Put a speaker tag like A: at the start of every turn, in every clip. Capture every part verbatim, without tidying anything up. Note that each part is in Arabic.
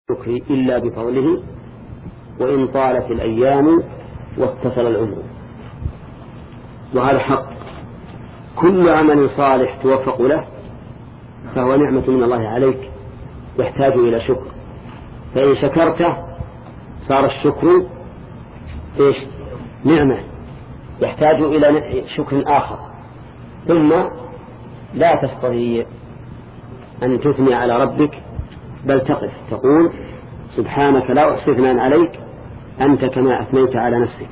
A: الشكر إلا بفضله وإن طالت الأيام واتصل العمر. وهذا حق، كل عمل صالح توفق له فهو نعمة من الله عليك يحتاج إلى شكر، فإن شكرته صار الشكر إيش؟ نعمة يحتاج إلى شكر آخر. ثم لا تستطيع أن تثني على ربك، بل تقف تقول سبحانك لا أحصي ثناء عليك أنت كما أثنيت على نفسك.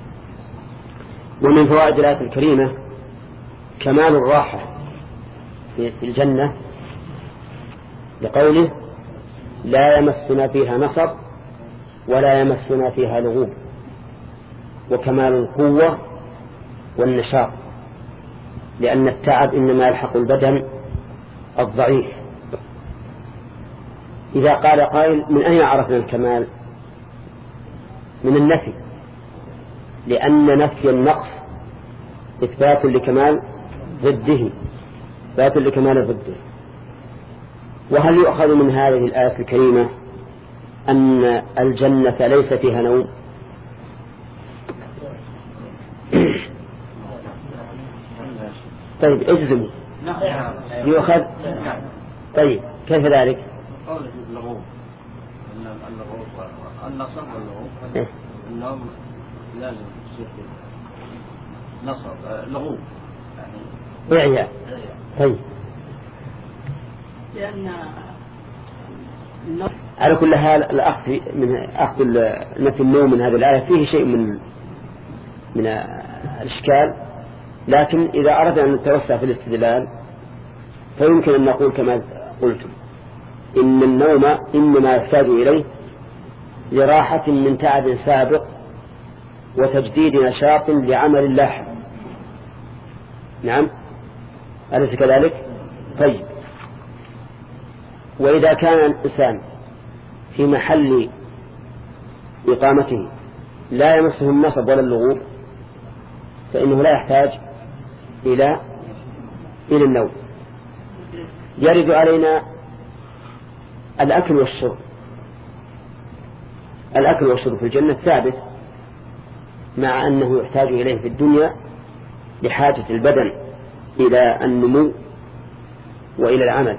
A: ومن فوائد الآية الكريمة كمال الراحة في الجنة لقوله لا يمسنا فيها نصب ولا يمسنا فيها لغوب، وكمال القوة والنشاط، لأن التعب إنما يلحق البدن الضعيف. إذا قال قائل من أين عرفنا الكمال؟ من النفي، لأن نفي النقص إثبات لكمال ضده، إثبات لكمال ضده. وهل يؤخذ من هذه الآية الكريمة أن الجنة ليس فيها نوم؟ طيب اجزموا. يؤخذ. طيب كيف ذلك؟
B: اللغوب النصب واللغوب النوم لازم يصير نصب لغوب يعني
A: إعياء. طيب
C: لأن
A: على كل حال الأخذ من أخذ نفي النوم من هذه الآية فيه شيء من من الإشكال، لكن إذا أردنا أن نتوسع في الاستدلال فيمكن أن نقول كما قلتم إن النوم إنما يحتاج إليه لراحة من تعب سابق وتجديد نشاط لعمل لاحق. نعم أليس كذلك؟ طيب، وإذا كان الإنسان في محل إقامته لا يمسه النصب ولا اللغوب فإنه لا يحتاج إلى إلى النوم. يرد علينا الأكل والشرب. الأكل والشرب في الجنة ثابت، مع أنه يحتاج إليه في الدنيا لحاجة البدن إلى النمو وإلى العمل،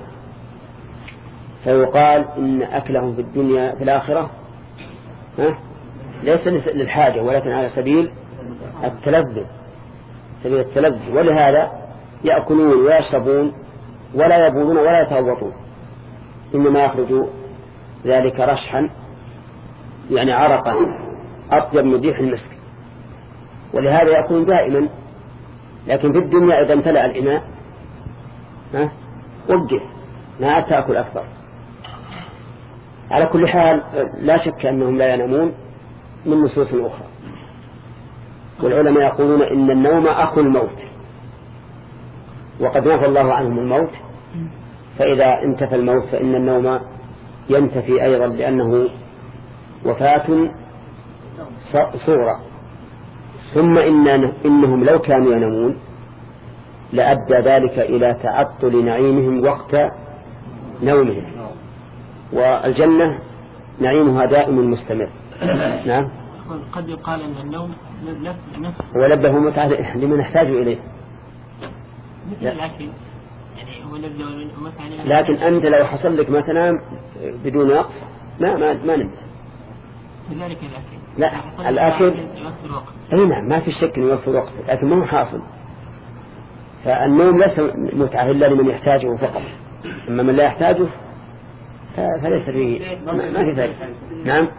A: فيقال إن أكلهم في الدنيا في الآخرة ها ليس للحاجة ولكن على سبيل التلذذ، سبيل التلذذ، ولهذا يأكلون ويشربون ولا يبولون ولا يتغوطون، إنما يخرج ذلك رشحا يعني عرقا أطيب من ريح المسك، ولهذا يأكلون دائما. لكن في الدنيا إذا امتلأ الإناء ها وقف لا تأكل أكثر. على كل حال لا شك أنهم لا ينامون من نصوص أخرى، والعلماء يقولون إن النوم أخو الموت، وقد نفى الله عنهم الموت، فإذا انتفى الموت فإن النوم ينتفي أيضا لأنه وفاة صورة. ثم إن إنهم لو كانوا ينامون لأدى ذلك إلى تعطل نعيمهم وقت نومهم، والجنة نعيمها دائم مستمر. نعم.
C: قد يقال أن النوم نفس
A: ولبه متعة لمن يحتاج إليه
C: مثل الأكل يعني هو لبه متعة،
A: لكن أنت لو حصل لك مثلا بدون نقص ما ما ما نبه.
C: كذلك الأكل.
A: لا الأكل أي نعم ما في شك إنه يوفر وقت، لكن ما هو حاصل. فالنوم ليس متعة إلا لمن يحتاجه فقط، أما من لا يحتاجه فليس فيه ما في ذلك. نعم.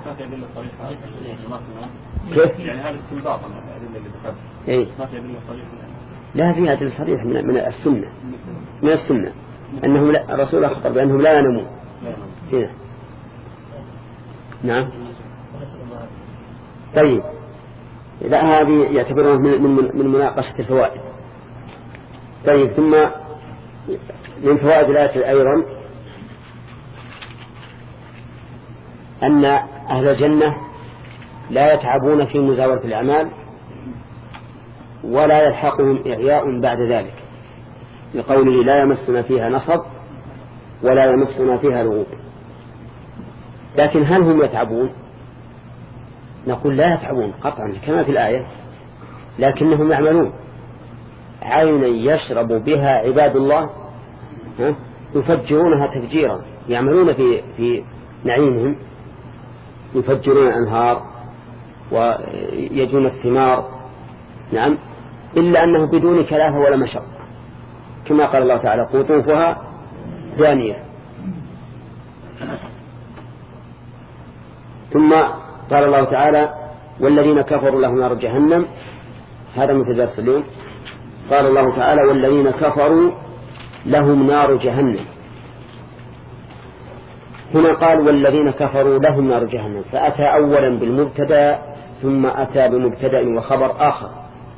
A: كيف؟
B: يعني هذا استنباط من الأدلة اللي ذكرت.
A: إيه.
B: ما في أدلة صريحة.
A: لا فيها أدلة صريحة من من السنة، من السنة أنهم لا الرسول أخبر بأنهم لا ينامون. هنا. نعم. طيب لا هذه يعتبرون من من من مناقشة الفوائد. طيب ثم من فوائد الآية أيضا أن أهل الجنة لا يتعبون في مزاولة الأعمال ولا يلحقهم إعياء بعد ذلك، لقوله لا يمسنا فيها نصب ولا يمسنا فيها لغوب. لكن هل هم يتعبون؟ نقول لا يتعبون قطعا كما في الآية، لكنهم يعملون. عينا يشرب بها عباد الله يفجرونها تفجيرا، يعملون في في نعيمهم، يفجرون الأنهار ويجون الثمار، نعم، إلا أنه بدون كلافة ولا مشقة، كما قال الله تعالى قطوفها دانية. ثم قال الله تعالى والذين كفروا لهم نار جهنم، هذا مثل درس اليوم. قال الله تعالى والذين كفروا لهم نار جهنم، هنا قال والذين كفروا لهم نار جهنم، فأتى أولا بالمبتدا ثم أتى بمبتدا وخبر آخر،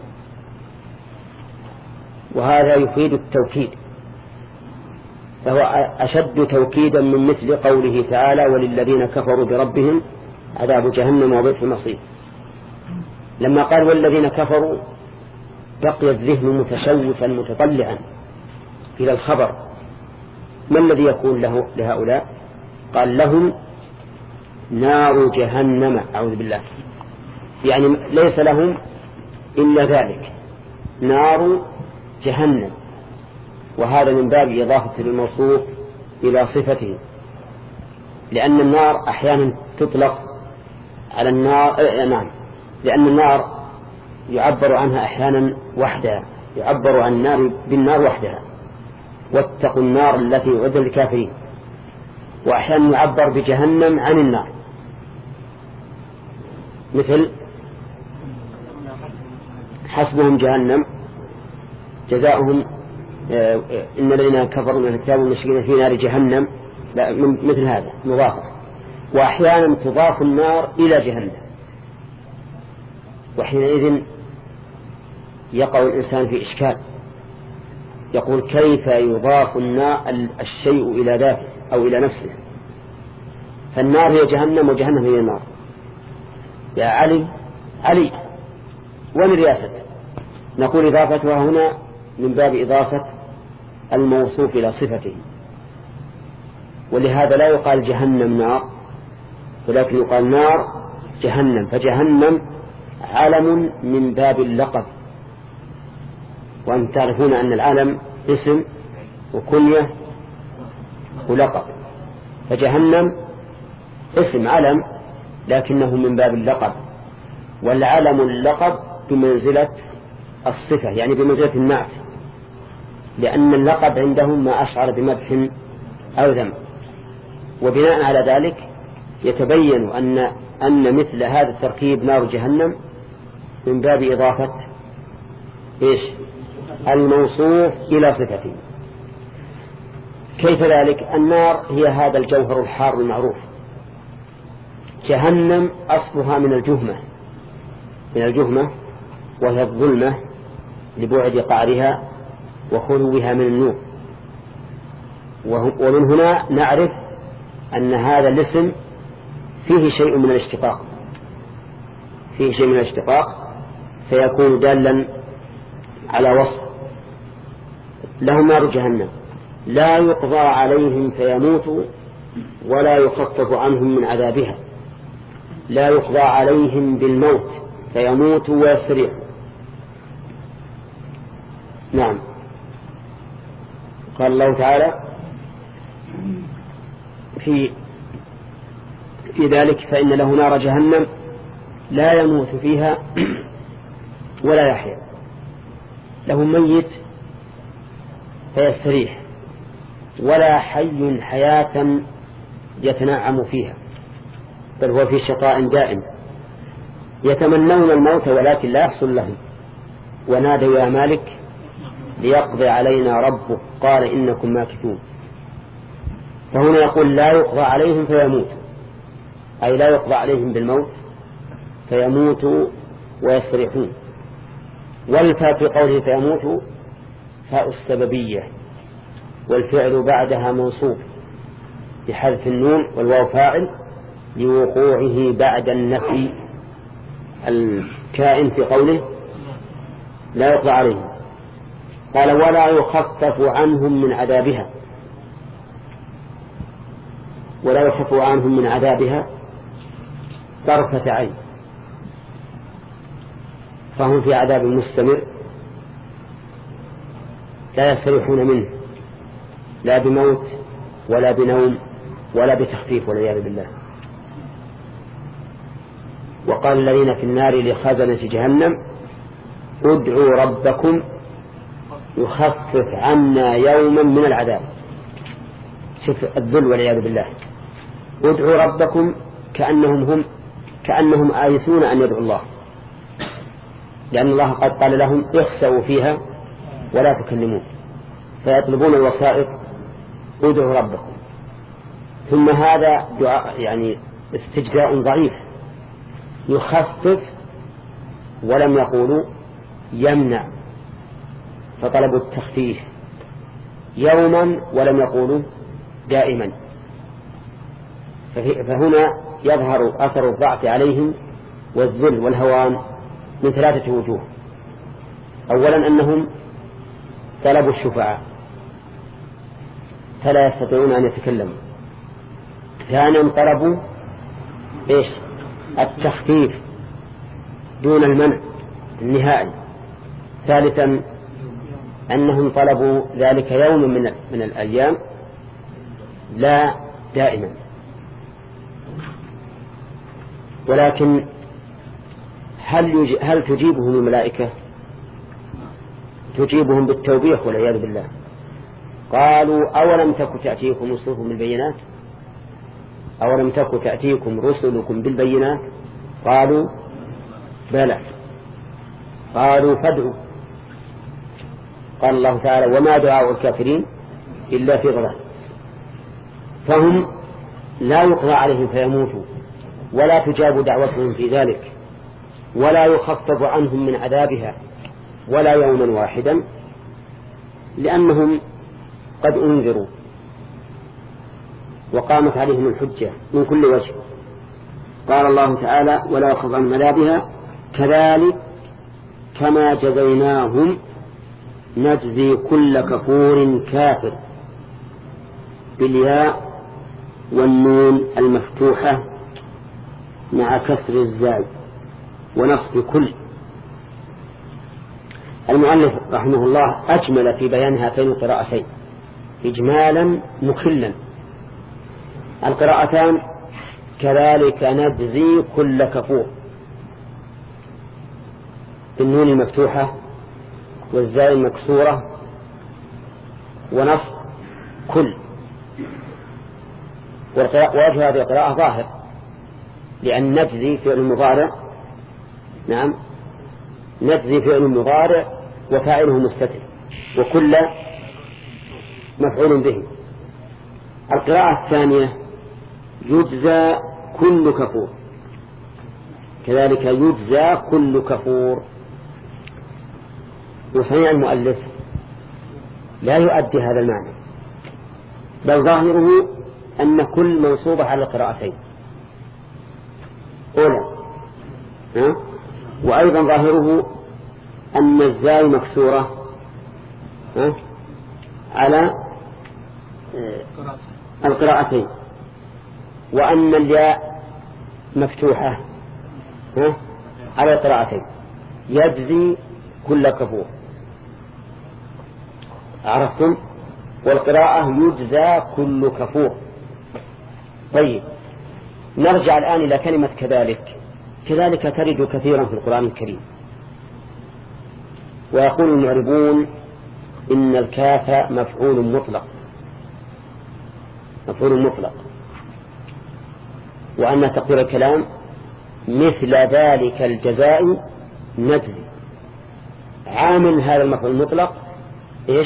A: وهذا يفيد التوكيد، فهو أشد توكيدا من مثل قوله تعالى وللذين كفروا بربهم عذاب جهنم وبئس المصير. لما قال والذين كفروا بقي الذهن متشوفا متطلعا إلى الخبر، ما الذي يكون له لهؤلاء؟ قال لهم نار جهنم، أعوذ بالله، يعني ليس لهم إلا ذلك، نار جهنم، وهذا من باب إضافة الموصوف إلى صفته، لأن النار أحيانا تطلق على النار، آه نعم، لأن النار يعبر عنها أحيانا وحدها، يعبر عن النار بالنار وحدها، واتقوا النار التي أعدت للكافرين، وأحيانا يعبر بجهنم عن النار، مثل حسبهم جهنم جزاؤهم إن الذين كفروا من الكتاب والمشركين في نار جهنم، مثل هذا مضافة. وأحيانا تضاف النار إلى جهنم، وحينئذ يقع الإنسان في إشكال، يقول كيف يضاف النار الشيء إلى ذاته أو إلى نفسه؟ فالنار هي جهنم وجهنم هي النار. يا علي علي ومن رياسة، نقول إضافتها هنا من باب إضافة الموصوف إلى صفته، ولهذا لا يقال جهنم نار، ولكن يقال نار جهنم، فجهنم علم من باب اللقب، وأن تعرفون أن العلم اسم وكنية ولقب، فجهنم اسم علم لكنه من باب اللقب، والعلم اللقب بمنزلة الصفة، يعني بمنزلة النعت، لأن اللقب عندهم ما أشعر بمدح أو ذم. وبناء على ذلك يتبين أن أن مثل هذا التركيب نار جهنم من باب إضافة إيش؟ الموصوف إلى صفته. كيف ذلك؟ النار هي هذا الجوهر الحار المعروف، جهنم أصلها من الجهمة، من الجهمة وهي الظلمة لبعد قعرها وخلوها من النور. ومن هنا نعرف أن هذا الاسم فيه شيء من الاشتقاق، فيه شيء من الاشتقاق فيكون دالا على وصف. لهم نار جهنم لا يقضى عليهم فيموتوا ولا يخفف عنهم من عذابها، لا يقضى عليهم بالموت فيموتوا ويستريحوا. نعم، قال الله تعالى في في ذلك فإن له نار جهنم لا يموت فيها ولا يحيا، له ميت فيستريح، ولا حي حياة يتنعم فيها، بل هو في شقاء دائم. يتمنون الموت ولكن لا يحصل لهم، ونادوا يا مالك ليقضي علينا ربك قال إنكم ماكثون. فهنا يقول لا يقضى عليهم فيموتوا، أي لا يقضى عليهم بالموت فيموتوا ويستريحون. والفاء في قوله فيموتوا فاء السببية، والفعل بعدها منصوب بحذف النون، والواو فاعل لوقوعه بعد النفي الكائن في قوله لا يقضى عليهم. قال ولا يخفف عنهم من عذابها، ولا يخفف عنهم من عذابها طرفة عين، فهم في عذاب مستمر لا يستريحون منه، لا بموت ولا بنوم ولا بتخفيف والعياذ بالله. وقال الذين في النار لخزنة جهنم ادعوا ربكم يخفف عنا يوما من العذاب. شوف الذل والعياذ بالله. ادعوا ربكم كأنهم هم كأنهم آيسون أن يدعوا الله، لأن الله قد قال لهم اخسأوا فيها ولا تكلمون، فيطلبون الوسائط ادعوا ربكم. ثم هذا دعاء يعني استجداء ضعيف، يخفف ولم يقولوا يمنع، فطلبوا التخفيف يوما ولم يقولوا دائما. فهنا يظهر أثر الضعف عليهم والذل والهوان من ثلاثة وجوه. أولا أنهم طلبوا الشفعاء فلا يستطيعون أن يتكلموا. ثانيا طلبوا إيش؟ التخفيف دون المنع النهائي. ثالثا أنهم طلبوا ذلك يوم من من الأيام لا دائما. ولكن هل يج... هل تجيبهم الملائكة؟ تجيبهم بالتوبيخ والعياذ بالله. قالوا أولم تك تأتيكم رسلكم بالبينات أولم تك تأتيكم رسلكم بالبينات قالوا بلى قالوا فادعوا. قال الله تعالى وما دعاء الكافرين إلا في ضلال. فهم لا يقضى عليهم فيموتوا ولا تجاب دعوتهم في ذلك ولا يخفف عنهم من عذابها ولا يوما واحدا، لأنهم قد أنذروا وقامت عليهم الحجة من كل وجه. قال الله تعالى ولا يخفف عن عذابها كذلك كما جزيناهم نجزي كل كفور كافر، بالياء والنون المفتوحة مع كسر الزاي ونصب كل. المؤلف رحمه الله أجمل في بيان هاتين القراءتين إجمالا مخلا. القراءتان كذلك نجزي كل كفور بالنون المفتوحة والزاي المكسورة ونصب كل. ووجه هذه القراءة ظاهر، لأن نجزي فعل مضارع، نعم نجزي فعل مضارع وفاعله مستتر وكل مفعول به. القراءة الثانية يجزى كل كفور، كذلك يجزى كل كفور. وصنيع المؤلف لا يؤدي هذا المعنى، بل ظاهره أن كل منصوبة على القراءتين أولا، ها؟ وأيضا ظاهره أن الزاي مكسورة، ها؟ على القراءتين، وأن الياء مفتوحة، ها؟ على القراءتين. يجزي كل كفور، عرفتم؟ والقراءة يجزى كل كفور. طيب نرجع الآن إلى كلمة كذلك. كذلك ترد كثيرا في القرآن الكريم، ويقول المعربون إن الكاف مفعول مطلق مفعول مطلق وأن تقدير الكلام مثل ذلك الجزاء نجزي. عامل هذا المفعول المطلق إيش؟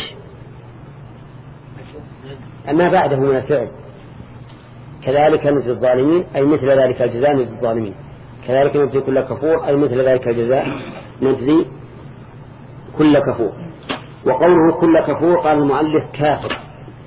A: أما بعده من الفعل. كذلك نجزي الظالمين أي مثل ذلك الجزاء نجزي الظالمين، كذلك نجزي كل كفور أي مثل ذلك الجزاء نجزي كل كفور. وقوله كل كفور قال المؤلف كافر،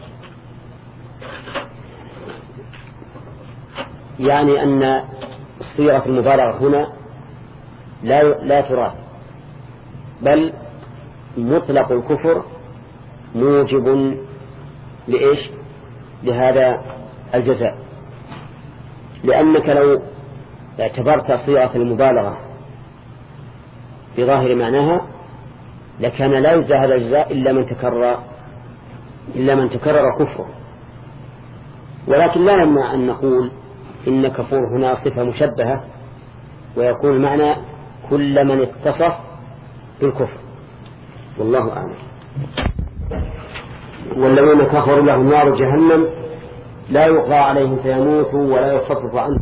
A: يعني أن صيغة المبالغة هنا لا لا تراد، بل مطلق الكفر موجب لإيش؟ لهذا الجزاء. لأنك لو اعتبرت صيغة المبالغة في ظاهر معناها لكان لا يجزى هذا الجزاء إلا من تكرر إلا من تكرر كفره. ولكن لا يمنع أن نقول إن كفور هنا صفة مشبهة، ويكون المعنى كل من اتصف بالكفر، والله أعلم. والذين كفروا لهم نار جهنم لا يقضى عليهم فيموتوا ولا يخفف عنهم.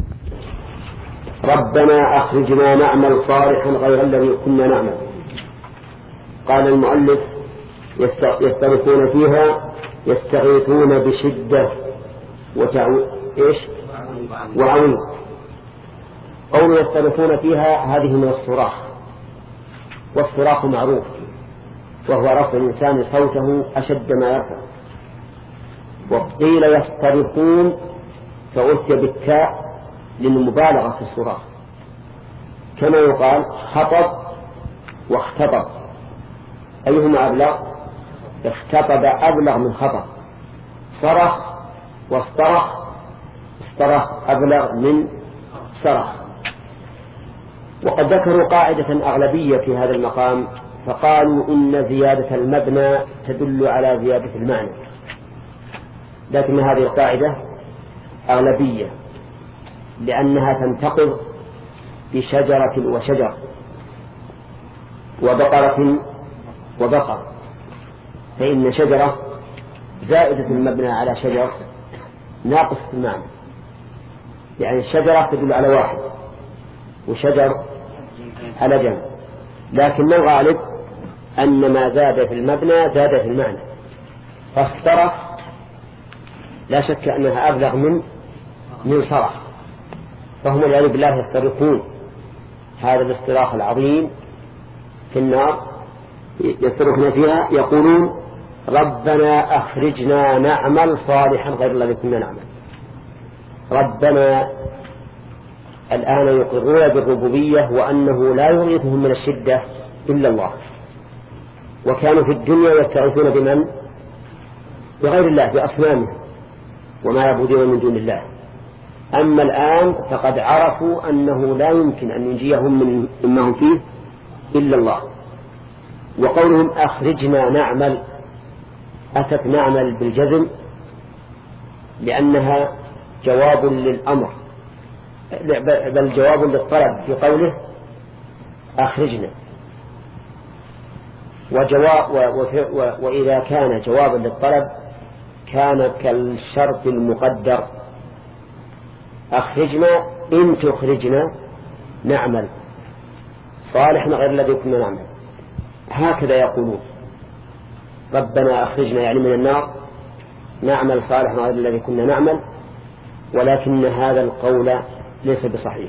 A: ربنا أخرجنا نعمل صالحا غير الذي كنا نعمل. قال المؤلف يستغيثون فيها يستغيثون بشدة وتعو... إيش وعويض. قول يستغيثون فيها هذه من الصراخ، والصراخ معروف وهو رفع الإنسان صوته أشد ما يرفع. وقيل يستغيثون فأتي بالتاء للمبالغة في الصراخ، كما يقال خطب واختطب، أيهما أبلغ؟ اختطب أبلغ من خطب. صرخ واصطرخ اصطرخ أبلغ من صرخ. وقد ذكروا قاعدة أغلبية في هذا المقام، فقالوا إن زيادة المبنى تدل على زيادة المعنى، لكن هذه القاعدة أغلبية لأنها تنتقض بشجرة وشجر وبقرة وبقر، فإن شجرة زائدة المبنى على شجر ناقص المعنى، يعني الشجرة تدل على واحد وشجر على جنب، لكن الغالب أن ما زاد في المبنى زاد في المعنى. فاصطرخ لا شك أنها أبلغ من من صرخ، فهم والعياذ بالله يصطرخون هذا الاصطراخ العظيم في النار، يصطرخون فيها يقولون ربنا أخرجنا نعمل صالحا غير الذي كنا نعمل. ربنا الآن يقرون بالربوبية وأنه لا يغيثهم من الشدة إلا الله، وكانوا في الدنيا يستغيثون بمن؟ بغير الله، بأصنامهم وما يعبدون من دون الله. أما الآن فقد عرفوا أنه لا يمكن أن ينجيهم من مما هم فيه إلا الله. وقولهم أخرجنا نعمل، أتت نعمل بالجزم لأنها جواب للأمر، بل جواب للطلب في قوله أخرجنا. وجواب وإذا كان جوابا للطلب كان كالشرط المقدر أخرجنا إن تخرجنا نعمل صالحا غير الذي كنا نعمل. هكذا يقولون ربنا أخرجنا يعني من النار نعمل صالحا غير الذي كنا نعمل، ولكن هذا القول ليس بصحيح،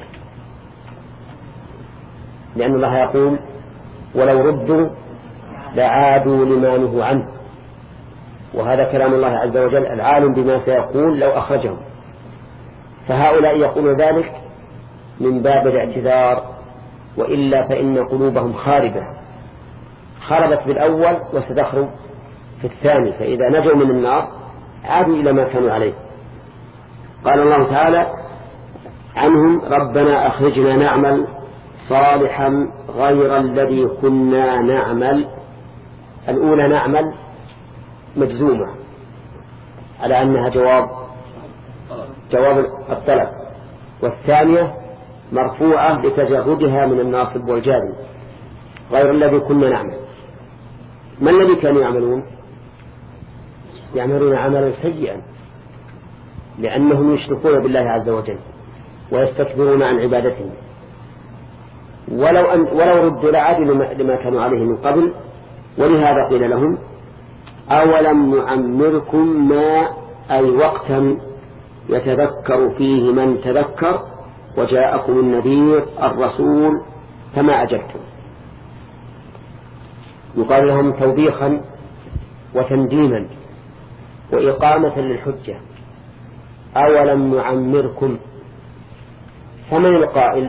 A: لأن الله يقول ولو ردوا لعادوا لما نهوا عنه، وهذا كلام الله عز وجل العالم بما سيقول لو أخرجهم. فهؤلاء يقولون ذلك من باب الاعتذار، وإلا فإن قلوبهم خاربة، خربت بالأول وستخرب في الثاني، فإذا نجوا من النار عادوا إلى ما كانوا عليه. قال الله تعالى عنهم ربنا أخرجنا نعمل صالحا غير الذي كنا نعمل. الأولى نعمل مجزومة على أنها جواب جواب الطلب، والثانية مرفوعة لتجردها من الناصب والجازم غير الذي كنا نعمل. ما الذي كانوا يعملون؟ يعملون عملا سيئا لأنهم يشركون بالله عز وجل ويستكبرون عن عبادته. ولو, أن ولو ردوا لعادوا لما كانوا عليه من قبل، ولهذا قيل لهم أولم نعمركم ما أي وقتا يتذكر فيه من تذكر وجاءكم النذير الرسول فما أجبتم. يقال لهم توبيخا وتنديما وإقامة للحجة. أولم نعمركم، فمن القائل؟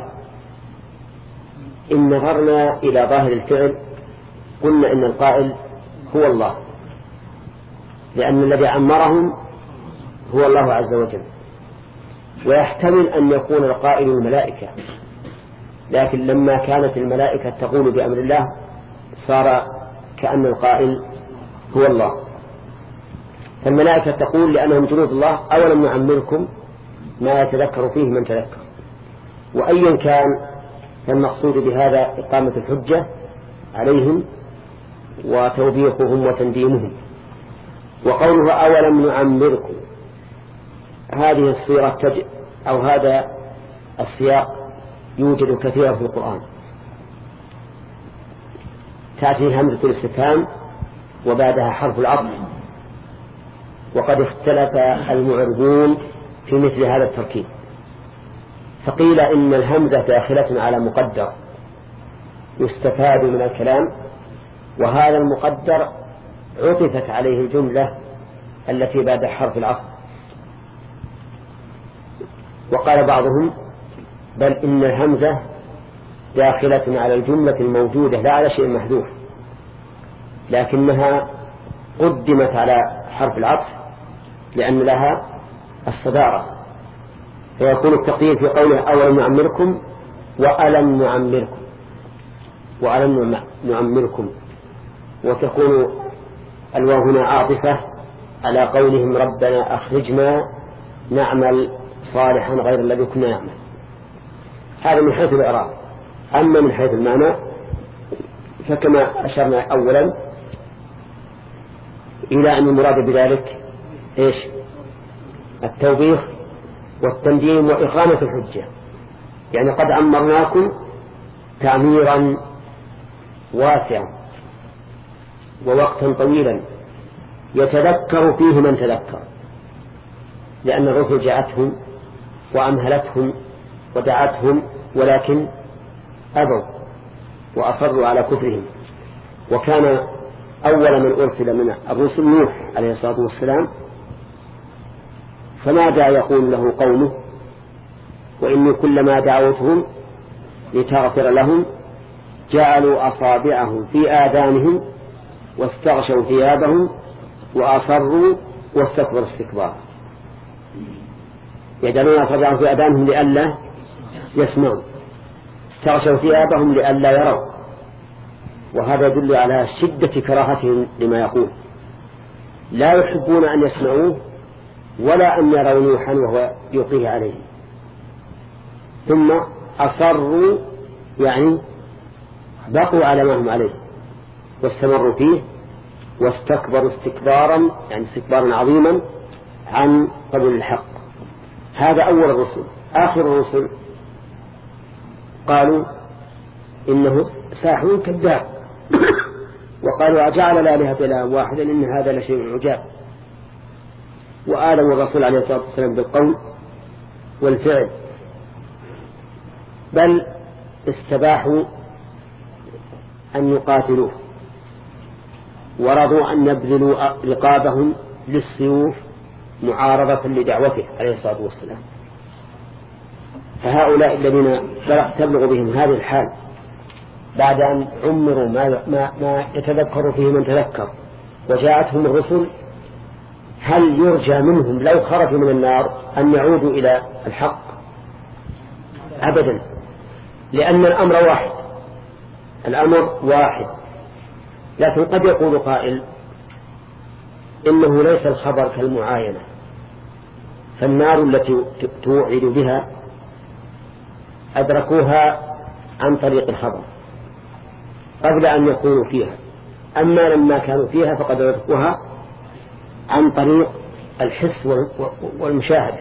A: إن نظرنا إلى ظاهر الفعل قلنا إن القائل هو الله، لأن الذي عمرهم هو الله عز وجل. ويحتمل أن يكون القائل الملائكة، لكن لما كانت الملائكة تقول بأمر الله صار كأن القائل هو الله. فالملائكة تقول لأنهم جنود الله أولم نعمركم ما يتذكر فيه من تذكر. وأيا كان فالمقصود بهذا إقامة الحجة عليهم وتوبيخهم وتنديمهم. وقوله أولم نعمركم، هذه الصيغة تج... أو هذا السياق يوجد كثيرا في القرآن، تأتي همزة الاستفهام وبعدها حرف العطف، وقد اختلف المعربون في مثل هذا التركيب، فقيل إن الهمزة داخلة على مقدر يستفاد من الكلام، وهذا المقدر عطفت عليه الجملة التي بعد حرف العطف. وقال بعضهم بل إن الهمزة داخلة على الجملة الموجودة لا على شيء محذوف، لكنها قدمت على حرف العطف لأن لها الصدارة، فيكون التقدير في قوله أولم نعمركم وألم نعمركم وألم نعمركم، وتكون الواو هنا عاطفة على قولهم ربنا أخرجنا نعمل صالحا غير الذي كنا نعمل. هذا من حيث الإعراب. أما من حيث المعنى فكما أشرنا أولا إلى أن المراد بذلك إيش؟ التوبيخ والتنديم وإقامة الحجة، يعني قد عمرناكم تعميرا واسعا ووقتا طويلا يتذكر فيه من تذكر، لأن الرسل جاءتهم وأمهلتهم ودعتهم ولكن أبوا وأصروا على كفرهم. وكان أول من أرسل من الرسل نوح عليه الصلاة والسلام، فماذا يقول له قومه؟ وإني كلما دعوتهم لتغفر لهم جعلوا أصابعهم في آذانهم واستغشوا ثيابهم وأصروا واستكبروا استكبارا. يجعلون أصابعهم في آذانهم لئلا يسمعوا، استغشوا ثيابهم لئلا يروا، وهذا يدل على شدة كراهتهم لما يقول، لا يحبون أن يسمعوه ولا أن يروا نوحا وهو يلقيه عليهم. ثم أصروا يعني بقوا على ما هم عليه واستمروا فيه، واستكبروا استكبارا يعني استكبارا عظيما عن قبول الحق. هذا أول الرسل. آخر الرسل قالوا إنه ساحر كذاب وقالوا أجعل الآلهة إلها واحدا إن هذا لشيء عجاب. وآلوا الرسول عليه الصلاة والسلام بالقول والفعل، بل استباحوا أن يقاتلوه ورضوا أن يبذلوا رقابهم للسيوف معارضة لدعوته عليه الصلاة والسلام. فهؤلاء الذين تبلغ بهم هذه الحال بعد أن عمروا ما, ما, ما يتذكر فيه من تذكر وجاءتهم الرسل، هل يرجى منهم لو خرجوا من النار أن يعودوا إلى الحق؟ أبدا، لأن الأمر واحد الأمر واحد لكن قد يقول قائل إنه ليس الخبر كالمعاينة، فالنار التي توعد بها أدركوها عن طريق الخبر قبل أن يكونوا فيها، أما لما كانوا فيها فقد أدركوها عن طريق الحس والمشاهدة.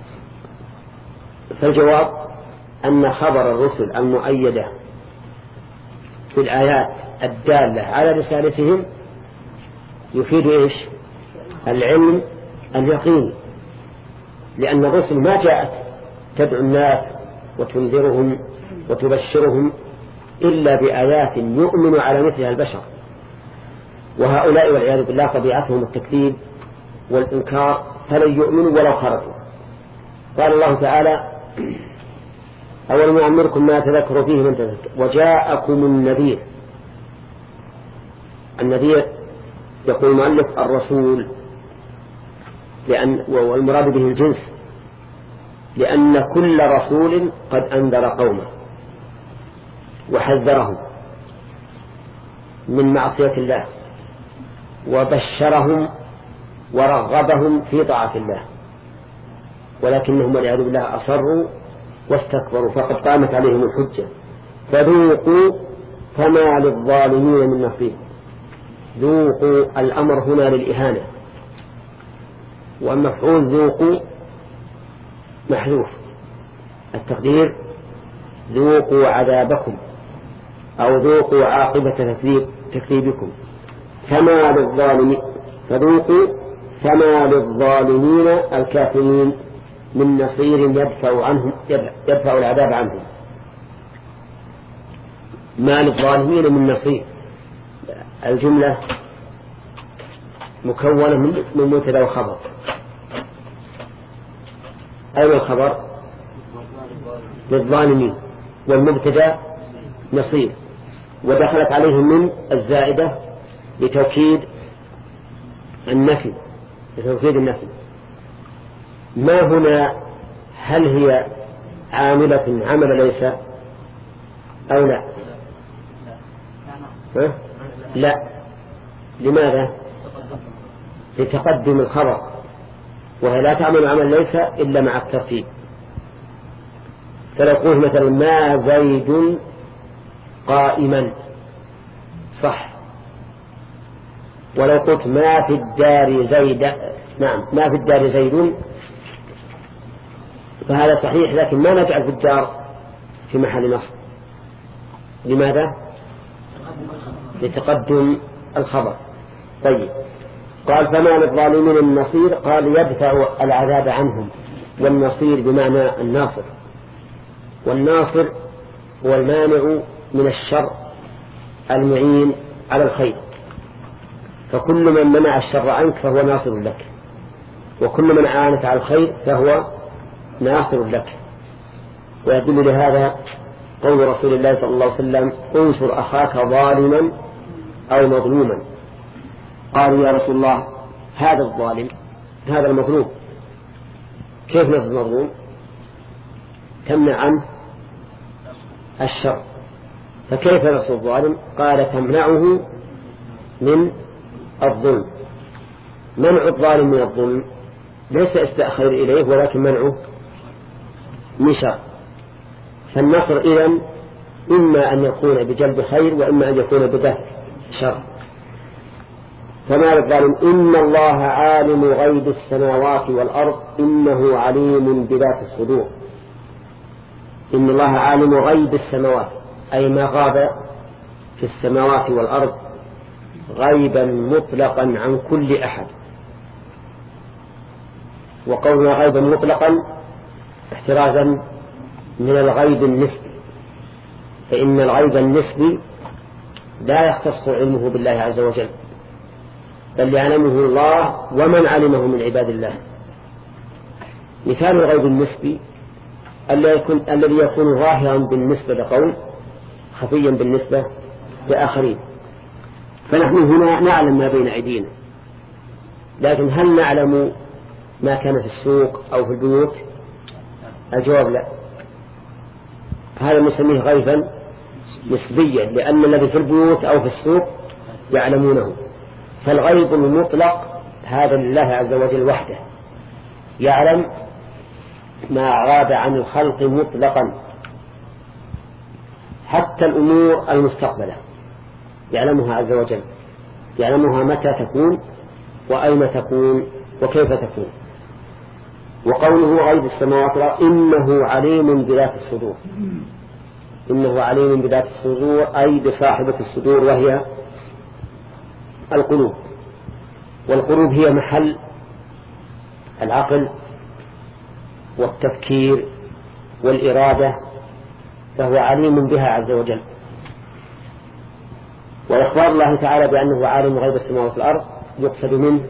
A: فالجواب أن خبر الرسل المؤيدة في الآيات الدالة على رسالتهم يفيد إيش؟ العلم اليقين، لأن الرسل ما جاءت تدعو الناس وتنذرهم وتبشرهم إلا بآيات يؤمن على مثلها البشر، وهؤلاء والعياذ بالله طبيعتهم التكذيب والإنكار فلن يؤمنوا ولو خرجوا. قال الله تعالى أولم نعمركم ما تذكروا فيه من تذكر وجاءكم النذير. النذير يقول المؤلف الرسول، لأن والمراد به الجنس، لأن كل رسول قد أنذر قومه وحذرهم من معصية الله وبشرهم ورغبهم في طاعة الله، ولكنهم والعياذ بالله أصروا واستكبروا فقد قامت عليهم الحجة. فذوقوا فما للظالمين من نصيب. ذوقوا الأمر هنا للإهانة، والمفعول ذوقوا محذوف، التقدير ذوقوا عذابكم أو ذوقوا عاقبة تكذيب تكذيبكم. فما للظالمين فذوقوا فما للظالمين الكافرين من نصير يدفع عنهم يدفع العذاب عنهم. ما للظالمين من نصير، الجملة مكونة من مبتدأ وخبر. أي الخبر؟ للظالمين، والمبتدأ نصير، ودخلت عليهم من الزائدة لتوكيد النفي لتوكيد النفي. ما هنا هل هي عاملة عمل ليس أو لا؟ ها؟ لا. لماذا؟ لتقدم الخبر، وهي لا تعمل عمل ليس إلا مع الترتيب. فلو قلت مثلا ما زيد قائما صح، ولو قلت ما في الدار زيد نعم ما في الدار زيد فهذا صحيح، لكن ما نجعل في الدار في محل نصب. لماذا؟ لتقدم الخبر. طيب، قال فما للظالمين من نصير، قال يدفع العذاب عنهم، والنصير بمعنى الناصر، والناصر هو المانع من الشر المعين على الخير. فكل من منع الشر عنك فهو ناصر لك، وكل من عانك على الخير فهو ناصر لك. ويدل لهذا قول رسول الله صلى الله عليه وسلم انصر أخاك ظالما أو مظلوما. قالوا يا رسول الله هذا الظالم هذا المظلوم، كيف نصر المظلوم؟ تمنع عنه الشر، فكيف نصر الظالم؟ قال تمنعه من الظلم. منع الظالم من الظلم ليس استاء خير إليه، ولكن منعه من شر. فالنصر إذن إما أن يكون بجلب خير وإما أن يكون بدفع شر. فما للظالم إن الله عالم غيب السماوات والأرض إنه عليم بذات الصدور. إن الله عالم غيب السماوات، أي ما غاب في السماوات والأرض غيبا مطلقا عن كل أحد. وقولنا غيبا مطلقا احترازا من الغيب النسبي، فإن الغيب النسبي لا يختص علمه بالله عز وجل، بل يعلمه الله ومن علمه من عباد الله. مثال الغيب النسبي الذي يكون ظاهرا بالنسبة لقوم خفيا بالنسبة لآخرين. فنحن هنا نعلم ما بين أيدينا، لكن هل نعلم ما كان في السوق أو في البيوت؟ الجواب لا. هذا نسميه غيبا نسبيا، لأن الذي في البيوت أو في السوق يعلمونه. فالغيب المطلق هذا لله عز وجل وحده، يعلم ما غاب عن الخلق مطلقا، حتى الأمور المستقبلة يعلمها عز وجل، يعلمها متى تكون وأين تكون وكيف تكون. وقوله غيب السماوات والأرض إنه عليم بذات الصدور، إنه عليم بذات الصدور أي بصاحبة الصدور وهي القلوب. والقلوب هي محل العقل والتفكير والإرادة، فهو عليم بها عز وجل. وإخبار الله تعالى بأنه عالم غيب السماوات والأرض يقصد منه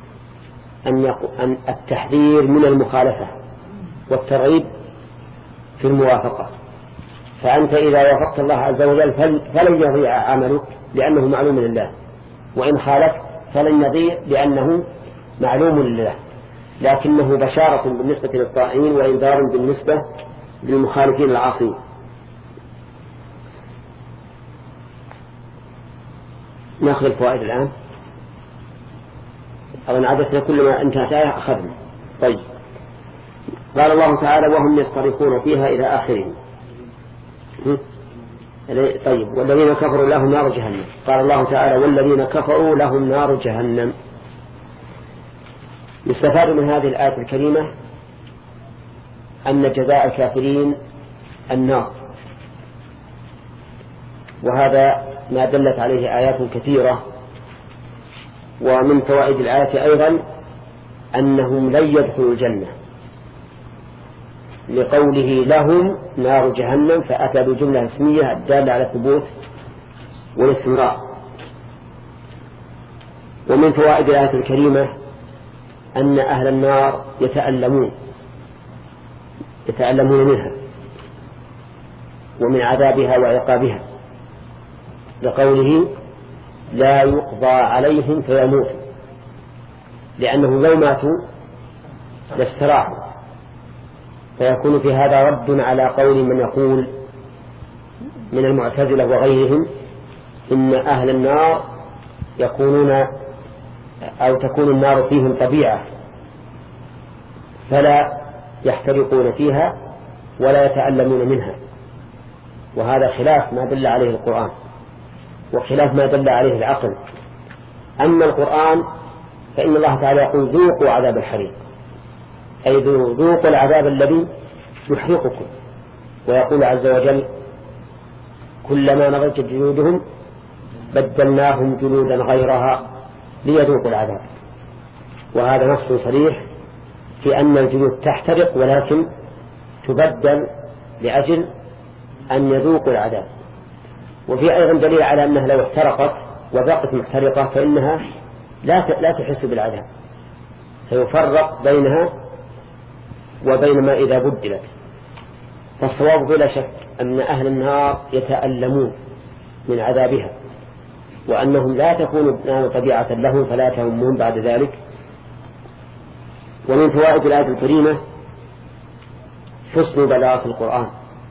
A: أن التحذير من المخالفة والترغيب في الموافقة. فأنت إذا وافقت الله عز وجل فلن يضيع عملك لأنه معلوم لله، وإن خالف فلن يضيع لأنه معلوم لله. لكنه بشارة بالنسبة للطائعين وإنذار بالنسبة للمخالفين العاصين. نأخذ الفوائد الآن. أظن عدتنا كل ما انتهت آية أخذنا. طيب، قال الله تعالى وهم يصطرخون فيها إلى آخره. طيب، والذين كفروا لهم نار جهنم. قال الله تعالى والذين كفروا لهم نار جهنم. يستفاد من هذه الآية الكريمة أن جزاء الكافرين النار، وهذا ما دلت عليه آيات كثيرة. ومن فوائد الآية أيضا أنهم لن يدخلوا الجنة لقوله لهم نار جهنم، فأتى بجملة اسمية الدالة على الثبوت والاستمرار. ومن فوائد الآية الكريمة أن أهل النار يتألمون يتألمون منها ومن عذابها وعقابها، لقوله لا يقضى عليهم فيموتوا، لأنهم لو ماتوا لاستراحوا. فيكون في هذا رد على قول من يقول من المعتزلة وغيرهم إن أهل النار يكونون أو تكون النار فيهم طبيعة فلا يحترقون فيها ولا يتألمون منها، وهذا خلاف ما دل عليه القرآن وخلاف ما دل عليه العقل. أما القرآن فإن الله تعالى يقول ذوقوا عذاب الحريق، أي ذوقوا العذاب الذي يحرقكم، ويقول عز وجل كلما نضجت جلودهم بدلناهم جلودا غيرها ليذوقوا العذاب. وهذا نص صريح في أن الجلود تحترق ولكن تبدل لأجل أن يذوقوا العذاب. وفي أيضا دليل على أنها لو احترقت وبقت محترقة فإنها لا لا تحس بالعذاب، فيفرق بينها وبين ما إذا بدلت. فالصواب بلا شك أن أهل النار يتألمون من عذابها، وأنهم لا تكون النار طبيعة لهم فلا تهمهم بعد ذلك. ومن فوائد الآية الكريمة حسن بلاغة القرآن،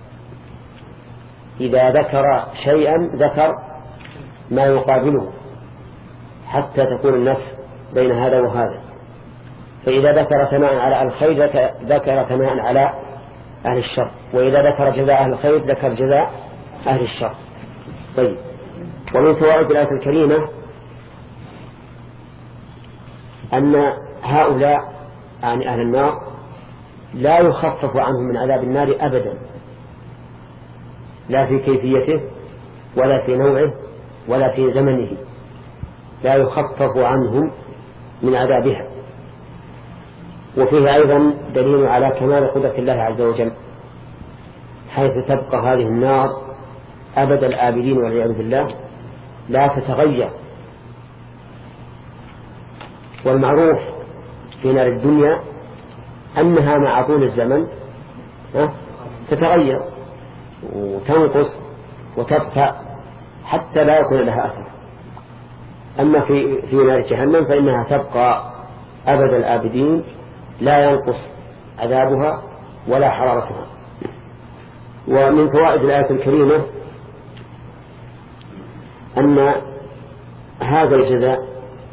A: إذا ذكر شيئا ذكر ما يقابله حتى تكون النفس بين هذا وهذا. فإذا ذكر ثناء على الخير ذكر ثناء على أهل الشر، وإذا ذكر جزاء أهل الخير ذكر جزاء أهل الشر. طيب، ومن فوائد الآية الكريمة أن هؤلاء عن أهل النار لا يخفف عنهم من عذاب النار أبدا، لا في كيفيته ولا في نوعه ولا في زمنه، لا يخفف عنهم من عذابها. وفيه أيضا دليل على كمال قدرة الله عز وجل، حيث تبقى هذه النار أبد الآبدين والعياذ بالله لا تتغير. والمعروف في نار الدنيا أنها مع طول الزمن تتغير وتنقص وتبقى حتى لا يكون لها أثر. أما في في نار جهنم فإنها تبقى أبد الآبدين لا ينقص عذابها ولا حرارتها. ومن فوائد الآية الكريمة أن هذا الجزاء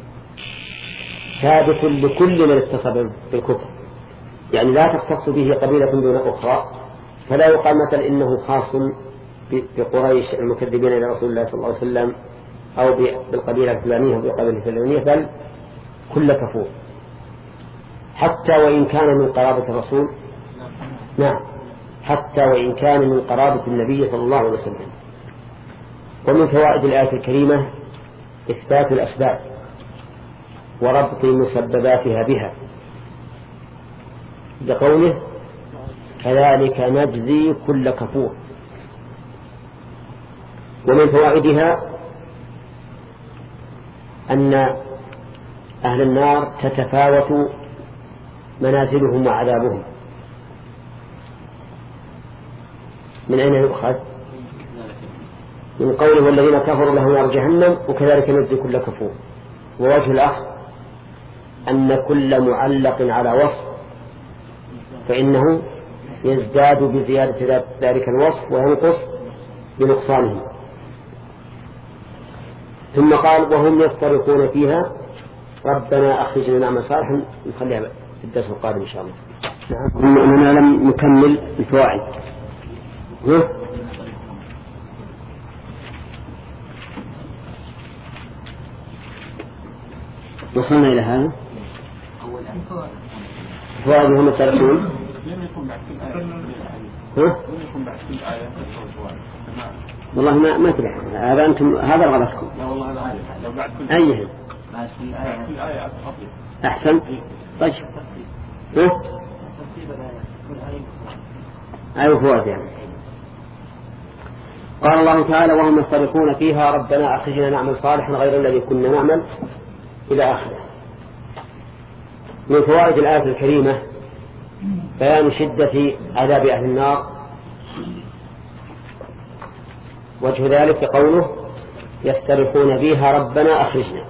A: ثابت لكل من اتصل بالكفر، يعني لا تختص به قبيلة دون أخرى، فلا يقال مثلا إنه خاص بقريش المكذبين إلى رسول الله صلى الله عليه وسلم أو بالقبيلة الفلانية أو بالقبيلة الفلانية، بل كل كفور حتى وإن كان من قرابة الرسول. نعم، حتى وإن كان من قرابة النبي صلى الله عليه وسلم. ومن فوائد الآية الكريمة إثبات الأسباب وربط مسبباتها بها، بقوله كذلك نجزي كل كفور. ومن فوائدها أن أهل النار تتفاوت منازلهم وعذابهم. من أين يؤخذ؟ من قوله والذين كفروا لهم نار جهنم وكذلك نجزي كل كفور. ووجه الأخذ أن كل معلق على وصف فإنه يزداد بزيادة ذلك الوصف وينقص بنقصانه. ثم قال وهم يفترقون فيها ربنا أخرجنا نعمل صالحا. نخليها في الدرس القادم إن شاء الله. نعم أننا لم نكمل الفوائد. وصلنا إلى هذا فوائد هم الثلاثون.
B: لم يكن بعد كل آية
A: ها؟
B: لم يكن بعد كل آية
A: والله ما ما تدري هذا أنتم هذا غلطكم.
B: لا والله هذا عارف لو بعد كل
A: أيه
B: بعد كل آية كل آية أطيب
A: أحسن. طيب ها؟ أي فوائد يعني. قال الله تعالى وهم يفترقون فيها ربنا أخرجنا نعمل صالحا غير الذي كنا نعمل إلى آخره. من فوائد الآية الكريمة بيان شدة عذاب أهل النار. وجه ذلك قوله يفترقون فيها ربنا أخرجنا.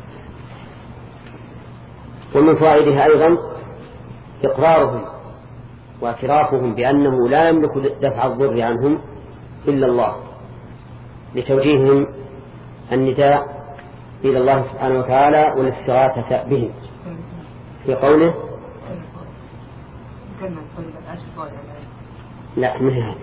A: ومن فوائدها أيضا إقرارهم واعترافهم بأنه لا يملك دفع الضر عنهم إلا الله، لتوجيههم النداء إلى الله سبحانه وتعالى والاستغاثة بهم في قوله لا من هذا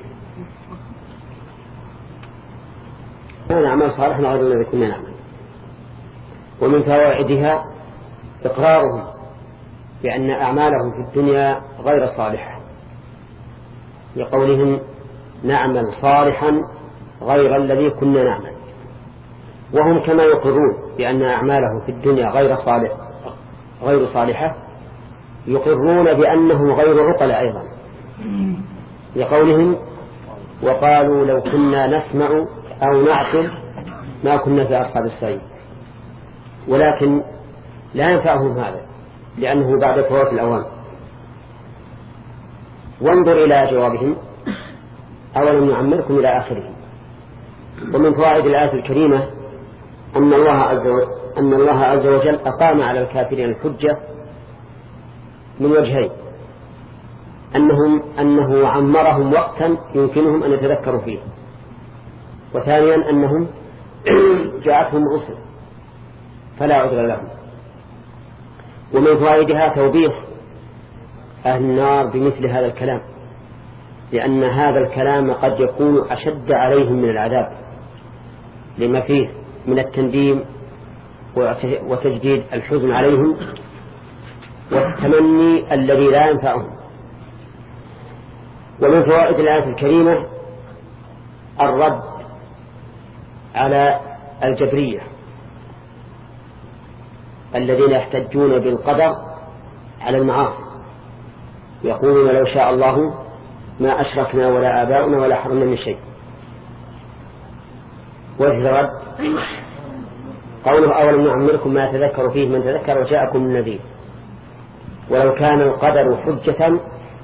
A: ما نعمل صالحا غير الذي كنا نعمل. ومن فوائدها إقرارهم بأن أعمالهم في الدنيا غير صالحة، لقولهم نعمل صالحا غير الذي كنا نعمل. وهم كما يقرون بأن أعمالهم في الدنيا غير صالح غير صالحة يقرون بأنهم غير عقل أيضا، لقولهم وقالوا لو كنا نسمع أو نعقل ما كنا في أصحاب السعير. ولكن لا ينفعهم هذا لأنه بعد فوات الأوان. وانظر إلى جوابهم أولم نعمركم إلى آخره. ومن فوائد الآية الكريمة أن الله عز وجل أن الله عز وجل أقام على الكافرين الحجة من وجهين: أنهم أنه عمرهم وقتا يمكنهم أن يتذكروا فيه، وثانيا أنهم جاءتهم رسل فلا عذر لهم. ومن فوائدها توبيخ أهل النار بمثل هذا الكلام، لأن هذا الكلام قد يكون أشد عليهم من العذاب لما فيه من التنديم وتجديد الحزن عليهم والتمني الذي لا ينفعهم. ومن فوائد الآية الكريمة الرد على الجبرية الذين يحتجون بالقدر على المعاصي، يقولون لو شاء الله ما أشركنا ولا آباؤنا ولا حرمنا من شيء. وجه الرد قوله أولم نعمركم ما يتذكر فيه من تذكر وجاءكم من نذير. ولو كان القدر حجة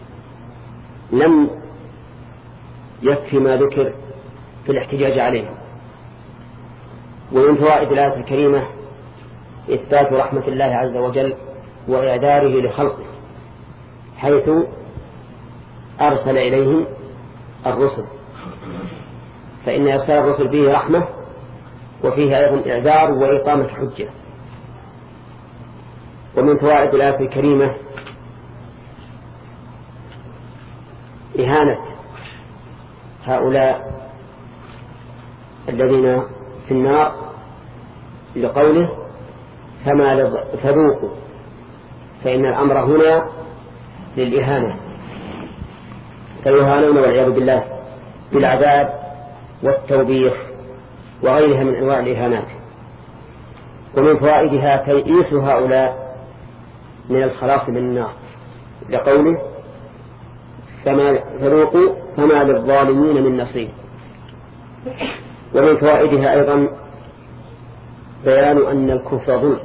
A: لم يكفي ما ذكر في الاحتجاج عليه. ومن فوائد الآية الكريمة إثبات رحمة الله عز وجل وإعذاره لخلقه، حيث أرسل إليهم الرسل، فإن إرسال الرسل فيه رحمة وفيه أيضا إعذار وإقامة حجة. ومن فوائد الآية الكريمة إهانة هؤلاء الذين في النار لقوله فما فذوقوا، فإن الأمر هنا للإهانة، فيهانون والعياذ بالله بالعذاب والتوبيخ وغيرها من أنواع الإهانات. ومن فوائدها تيئيس هؤلاء من الخلاص من النار لقوله فما فذوقوا فما للظالمين من نصيب. ومن فوائدها أيضا بيان أن الكفر ظلم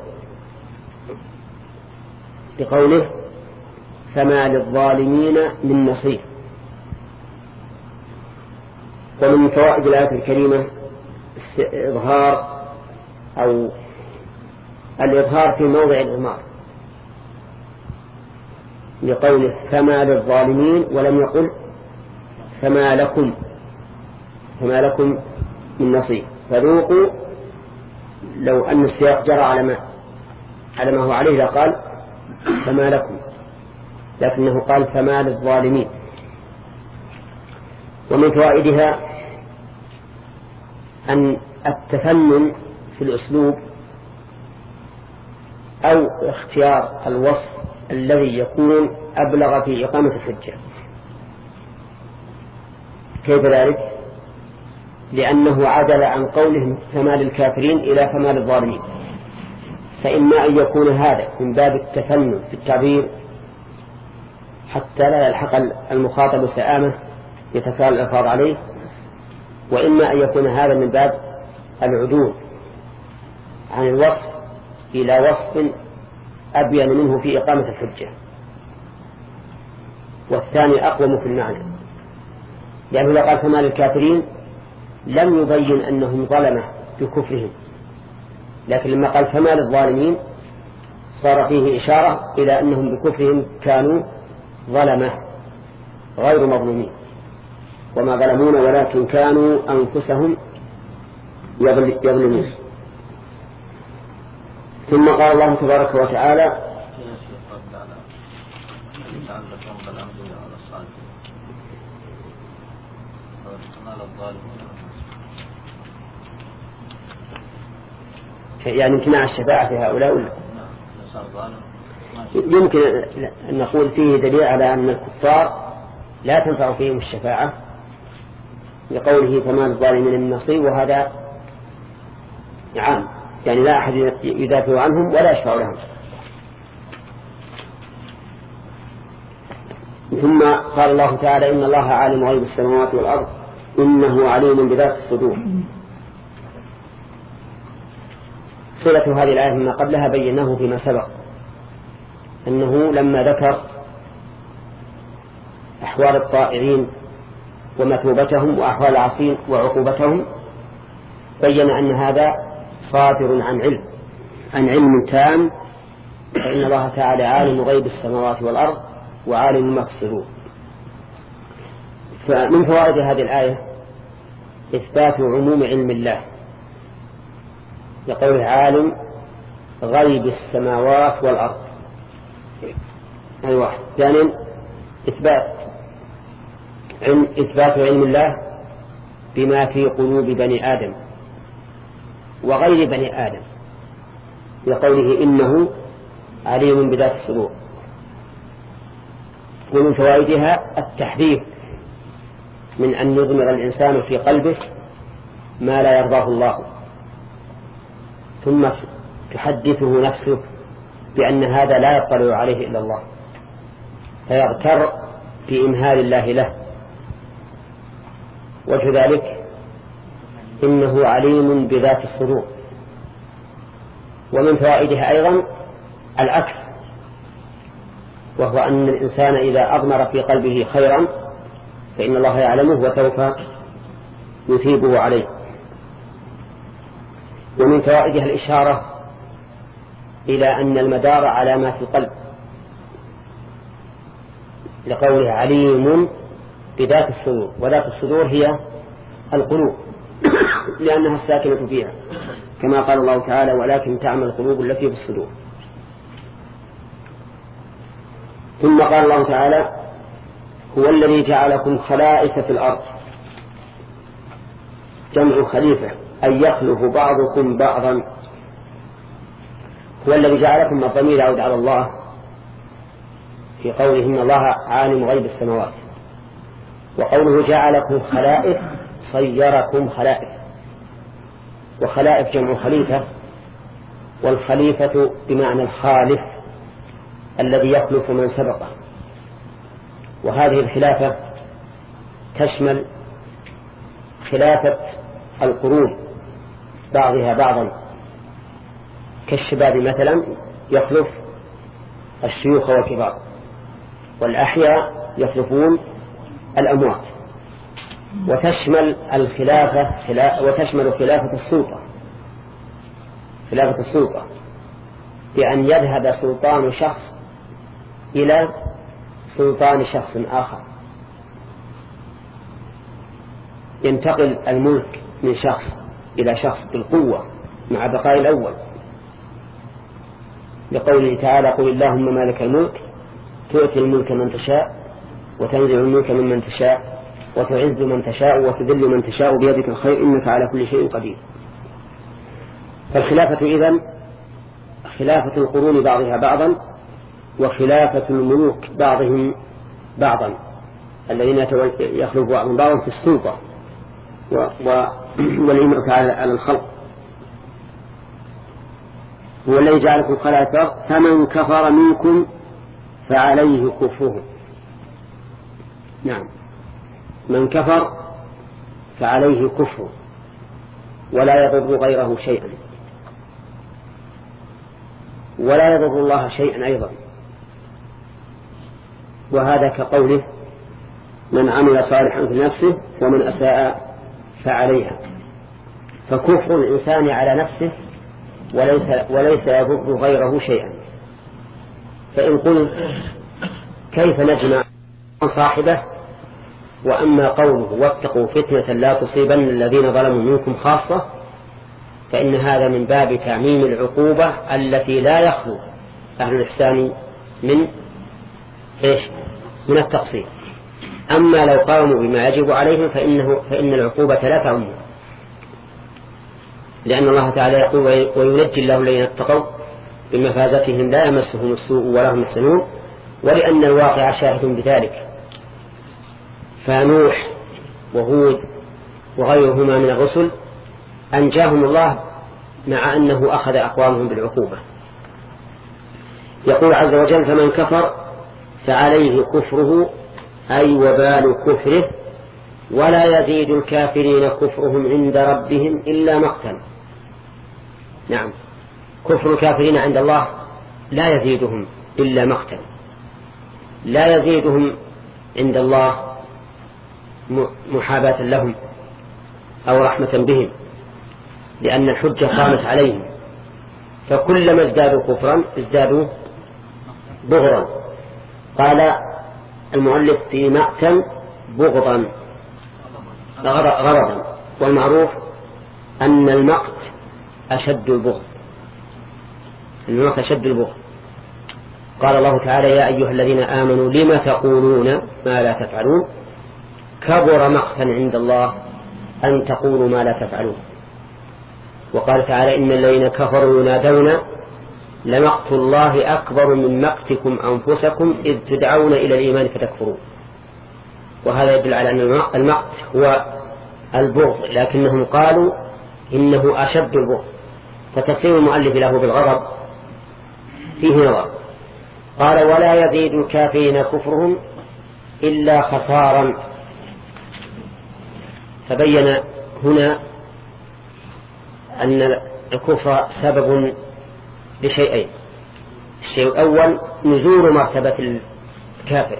A: لقوله فما للظالمين من نصيب. ومن فوائد الآية الكريمة إظهار أو الإظهار في موضع الإضمار، لقوله فما للظالمين ولم يقل فما لكم فما لكم من نصير. فذوقوا لو أن السياق جرى على ما على ما هو عليه لقال فما لكم، لكنه قال فما للظالمين. ومن فوائدها أن التفنن في الأسلوب أو اختيار الوصف الذي يكون أبلغ في إقامة الحجة. كيف ذلك؟ لأنه عدل عن قوله فما للكافرين إلى فما للظالمين، فإما أن يكون هذا من باب التفنن في التعبير حتى لا يلحق المخاطب سآمة يتكال الألفاظ عليه، وإما أن يكون هذا من باب العدول عن الوصف إلى وصف أبين منه في إقامة الحجة، والثاني أقوم في المعنى، لأنه لو قال فما للكافرين لم يبين أنهم ظلمة بكفرهم، لكن لما قال فما للظالمين صار فيه إشارة إلى أنهم بكفرهم كانوا ظلمة غير مظلومين، وما ظلمون ولكن كانوا أنفسهم يظلمون. ثم قال الله تبارك وتعالى يعني امتناع الشفاعة في هؤلاء ولا؟ يمكن أن نقول فيه دليل على أن الكفار لا تنفع فيهم الشفاعة لقوله فما للظالمين من نصيب، وهذا عام يعني لا أحد يدافع عنهم ولا يشفع لهم. ثم قال الله تعالى إن الله عالم غيب السماوات والأرض إنه عليم بذات الصدور. صلة هذه الآية مما قبلها بيناه فيما سبق، أنه لما ذكر أحوال الطائعين ومثوبتهم وأحوال العاصين وعقوبتهم بين أن هذا صادر عن علم عن علم تام، فإن الله تعالى عالم غيب السماوات والأرض وعالم ما في الصدور. فمن فوائد هذه الآية إثبات عموم علم الله لقول عالم غيب السماوات والأرض. أيوة. ثانيا إثبات علم إثبات علم الله بما في قلوب بني آدم وغير بني آدم لقوله إنه عليم بذات الصدور. ومن فوائدها التحذير من أن يضمر الإنسان في قلبه ما لا يرضاه الله، ثم تحدثه نفسه بأن هذا لا يطلع عليه إلا الله فيغتر بإمهال الله له. وجه ذلك إنه عليم بذات الصدور. ومن فوائدها أيضا العكس، وهو أن الإنسان إذا أضمر في قلبه خيرا فإن الله يعلمه وسوف يثيبه عليه. ومن فوائدها الإشارة إلى أن المدار على ما في القلب لقوله عليم بذات الصدور، وذات الصدور هي القلوب لأنها الساكنة فيها، كما قال الله تعالى ولكن تعمل القلوب التي في الصدور. ثم قال الله تعالى هو الذي جعلكم خلائف في الأرض، جمع خليفة أن يخلف بعضكم بعضا. هو الذي جعلكم، الضمير يعود على الله في قوله إن الله عالم غيب السماوات، وقوله جعلكم خلائف صيركم خلائف، وخلائف جمع خليفة، والخليفة بمعنى الخالف الذي يخلف من سبقه. وهذه الخلافة تشمل خلافة القرون بعضها بعضا، كالشباب مثلا يخلف الشيوخ والكبار، والأحياء يخلفون الأموات. وتشمل الخلافة وتشمل خلافة السلطة خلافة السلطة بأن يذهب سلطان شخص إلى سلطان شخص آخر، ينتقل الملك من شخص إلى شخص بالقوة مع بقاء الأول، لقوله تعالى: قل اللهم مالك الملك تؤتي الملك من تشاء وتنزع الملك ممن تشاء وتعز من تشاء وتذل من تشاء بيدك الخير إنك على كل شيء قدير. فالخلافة إذن خلافة القرون بعضها بعضا، وخلافة الملوك بعضهم بعضا الذين يخلف بعضهم بعضا في السلطة والإمرة على الخلق. هو الذي جعلكم خلائف، فمن كفر منكم فعليه كفره. نعم، من كفر فعليه كفره ولا يضر غيره شيئا، ولا يضر الله شيئا أيضا. وهذا كقوله: من عمل صالحا في نفسه ومن أساء فعليها. فكفر الإنسان على نفسه وليس, وليس يضر غيره شيئا. فإن قلت كيف نجمع صاحبه؟ وأما قوله: واتقوا فتنة لا تصيبن الذين ظلموا منكم خاصة، فإن هذا من باب تعميم العقوبة التي لا يخلو أهل الإحسان من إيش؟ من التقصير. أما لو قاموا بما يجب عليهم فإنه فإن العقوبة لا تعم، لأن الله تعالى يقول: وينجي الله الذين اتقوا بمفازتهم لا يمسهم السوء ولا هم يحزنون، ولأن الواقع شاهد بذلك. فنوح وهود وغيرهما من الرسل أنجاهم الله مع أنه أخذ أقوامهم بالعقوبة. يقول عز وجل: فمن كفر فعليه كفره، أي وبال كفره، ولا يزيد الكافرين كفرهم عند ربهم إلا مقتا. نعم، كفر الكافرين عند الله لا يزيدهم إلا مقتا، لا يزيدهم عند الله محاباة لهم أو رحمة بهم، لأن الحجة قامت عليهم، فكلما ازدادوا كفرا ازدادوا بغضا. قال المؤلف: في مقتا بغضا غرضا، والمعروف أن المقت أشد البغض، المقت أشد البغض. قال الله تعالى: يا أيها الذين آمنوا لم تقولون ما لا تفعلون كبر مقتا عند الله أن تقولوا ما لا تفعلون. وقال تعالى: إن الذين كفروا ينادون لمقت الله أكبر من مقتكم أنفسكم إذ تدعون إلى الإيمان فتكفرون. وهذا يدل على أن المقت هو البغض، لكنهم قالوا إنه أشد البغض، فتفسير المؤلف له بالغضب فيه نظر. قال: ولا يزيد الكافرين كفرهم إلا خسارا. فبين هنا أن الكفر سبب لشيئين: الشيء الأول نزول مرتبة الكافر،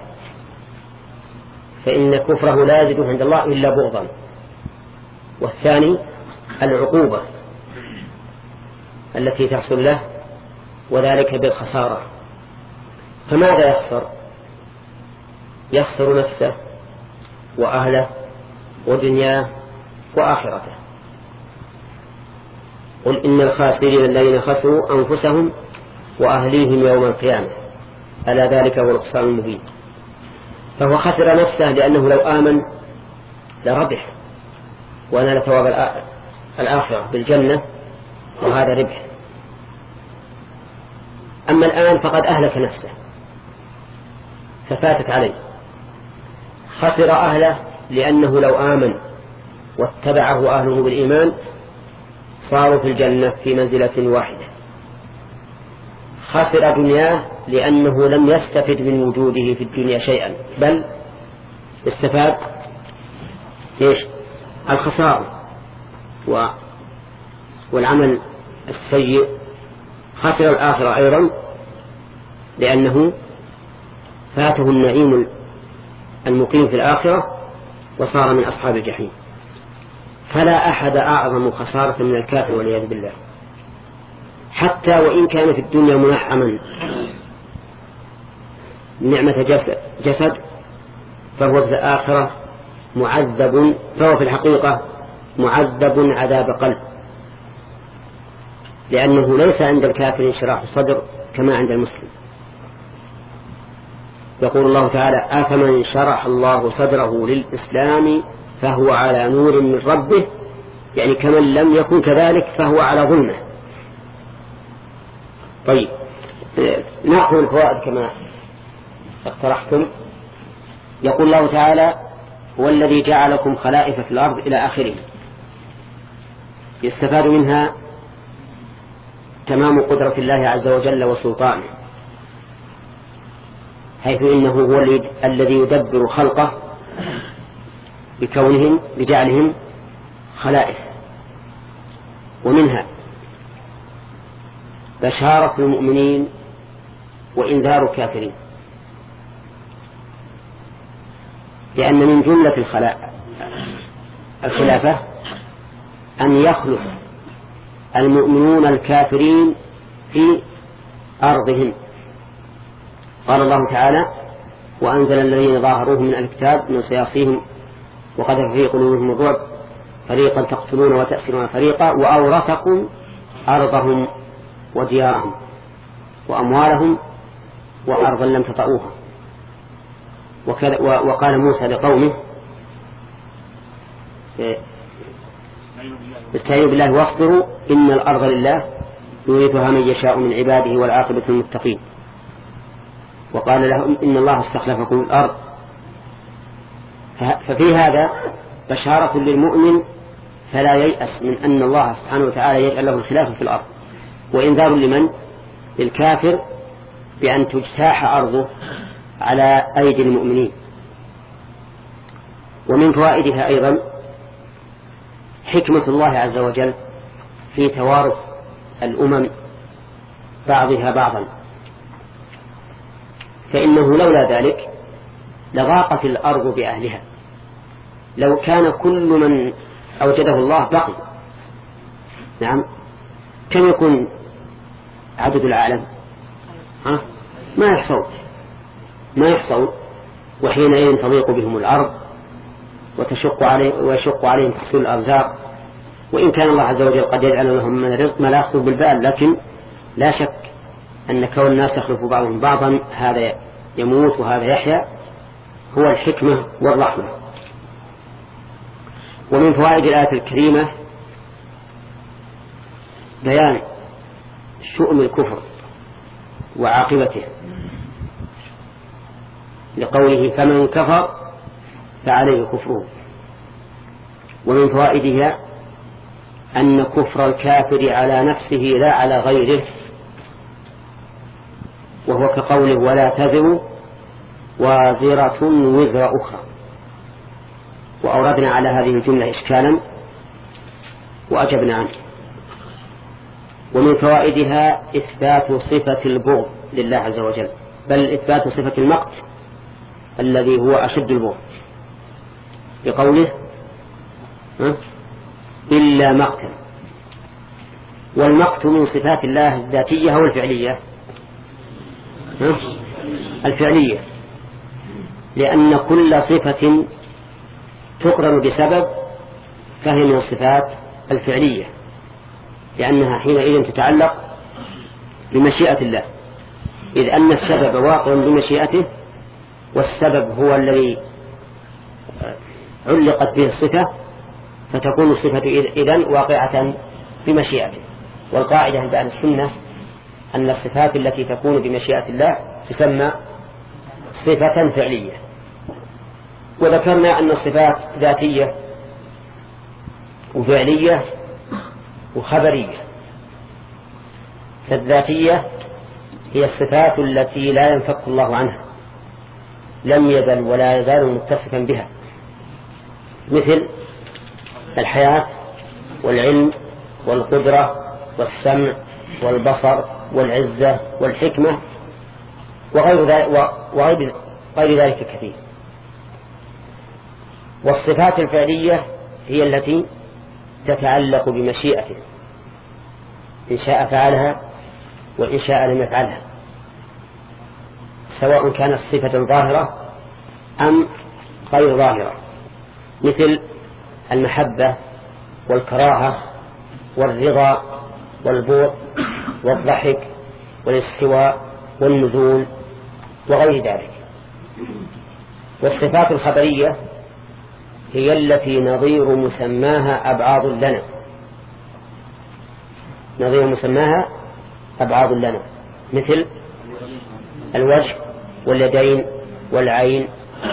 A: فإن كفره لا يزيده عند الله إلا بغضا. والثاني العقوبة التي تحصل له، وذلك بالخسارة. فماذا يخسر؟ يخسر نفسه وأهله ودنياه وآخرته. قل إن الخاسرين الذين خسروا أنفسهم وأهليهم يوم القيامة ألا ذلك هو الخسران المبين. فهو خسر نفسه لأنه لو آمن لربح ونال ثواب الآخرة بالجنة، وهذا ربح. أما الآن فقد أهلك نفسه ففاتت عليه. خسر أهله لأنه لو آمن واتبعه أهله بالإيمان صاروا في الجنة في منزلة واحدة. خسر دنياه لأنه لم يستفد من وجوده في الدنيا شيئا، بل استفاد إيش؟ الخسارة والعمل السيء. خسر الآخرة أيضا لأنه فاته النعيم المقيم في الآخرة وصار من أصحاب الجحيم. فلا أحد أعظم خسارة من الكافر والعياذ بالله، حتى وإن كان في الدنيا منعما نعمة جسد فهو في الآخرة معذب، فهو في الحقيقة معذب عذاب قلب، لأنه ليس عند الكافر انشراح الصدر كما عند المسلم. يقول الله تعالى: أفمن شرح الله صدره للإسلام فهو على نور من ربه، يعني كمن لم يكن كذلك فهو على ظلمه. طيب، نأخذ الفوائد كما اقترحتم. يقول الله تعالى: هو الذي جعلكم خلائف في الأرض إلى آخره. يستفاد منها تمام قدرة الله عز وجل وسلطانه، حيث إنه هو الذي يدبر خلقه بكونهم بجعلهم خلائف. ومنها بشارة المؤمنين وإنذار الكافرين، لأن من جملة الخلافة أن يخلف المؤمنون الكافرين في أرضهم. قال الله تعالى: وأنزل الذين ظاهروهم من الكتاب من سياصيهم وقذف في قلوبهم الرعب فريقا تقتلون وتأسرون فريقا وأورثكم أرضهم وديارهم وأموالهم وأرضا لم تطئوها. وقال موسى لقومه: استعينوا بالله واصبروا إن الأرض لله يورثها من يشاء من عباده والعاقبة للمتقين. وقال لهم: إن الله استخلفكم الأرض. ففي هذا بشارة للمؤمن فلا ييأس من أن الله سبحانه وتعالى يجعل له الخلافة في الأرض، وإنذار لمن؟ للكافر بأن تجتاح أرضه على أيدي المؤمنين. ومن فوائدها أيضا حكمة الله عز وجل في توارث الأمم بعضها بعضا، فإنه لولا ذلك لضاقت الأرض بأهلها. لو كان كل من أوجده الله بقي، نعم، كم يكون عدد العالم؟ ها؟ ما يحصون ما يحصون وحينئذ تضيق بهم الأرض وتشق عليه ويشق عليهم تحصيل الأرزاق. وإن كان الله عز وجل قد يجعل لهم من الرزق ما لا يخطر بالبال، لكن لا شك أن كون الناس يخلف بعضهم بعضا، هذا يموت وهذا يحيا، هو الحكمة والرحمة. ومن فوائد الآية الكريمة بيان شؤم الكفر وعاقبته، لقوله: فمن كفر فعليه كفره. ومن فوائدها أن كفر الكافر على نفسه لا على غيره، وهو كقوله: ولا تزر وازرة وزر أخرى. وأوردنا على هذه الجملة إشكالا وأجبنا عنه. ومن فوائدها إثبات صفة البغض لله عز وجل، بل إثبات صفة المقت الذي هو أشد البغض، بقوله: إلا مقتا. والمقت من صفات الله الذاتية أو الفعلية؟ الفعلية، لأن كل صفة تقرن بسبب فهي من الصفات الفعلية، لأنها حينئذ تتعلق بمشيئة الله، إذ أن السبب واقع بمشيئته، والسبب هو الذي علقت به الصفة، فتكون الصفة إذن واقعة بمشيئته. والقاعدة عند أهل السنة أن الصفات التي تكون بمشيئة الله تسمى صفة فعلية. وذكرنا أن الصفات ذاتية وفعلية وخبرية. فالذاتية هي الصفات التي لا ينفك الله عنها، لم يزل ولا يزال متصفا بها، مثل الحياة والعلم والقدرة والسمع والبصر والعزة والحكمة وغير ذلك, وغير غير ذلك كثير. والصفات الفعلية هي التي تتعلق بمشيئته، إن شاء فعلها وإن شاء لم يفعلها، سواء كانت صفة ظاهرة أم غير ظاهرة، مثل المحبة والكراهة والرضا والبغض والضحك والاستواء والنزول وغير ذلك. والصفات الخبرية هي التي نظير مسماها أبعاض لنا، نظير مسماها أبعاض لنا، مثل الوجه واليدين والعين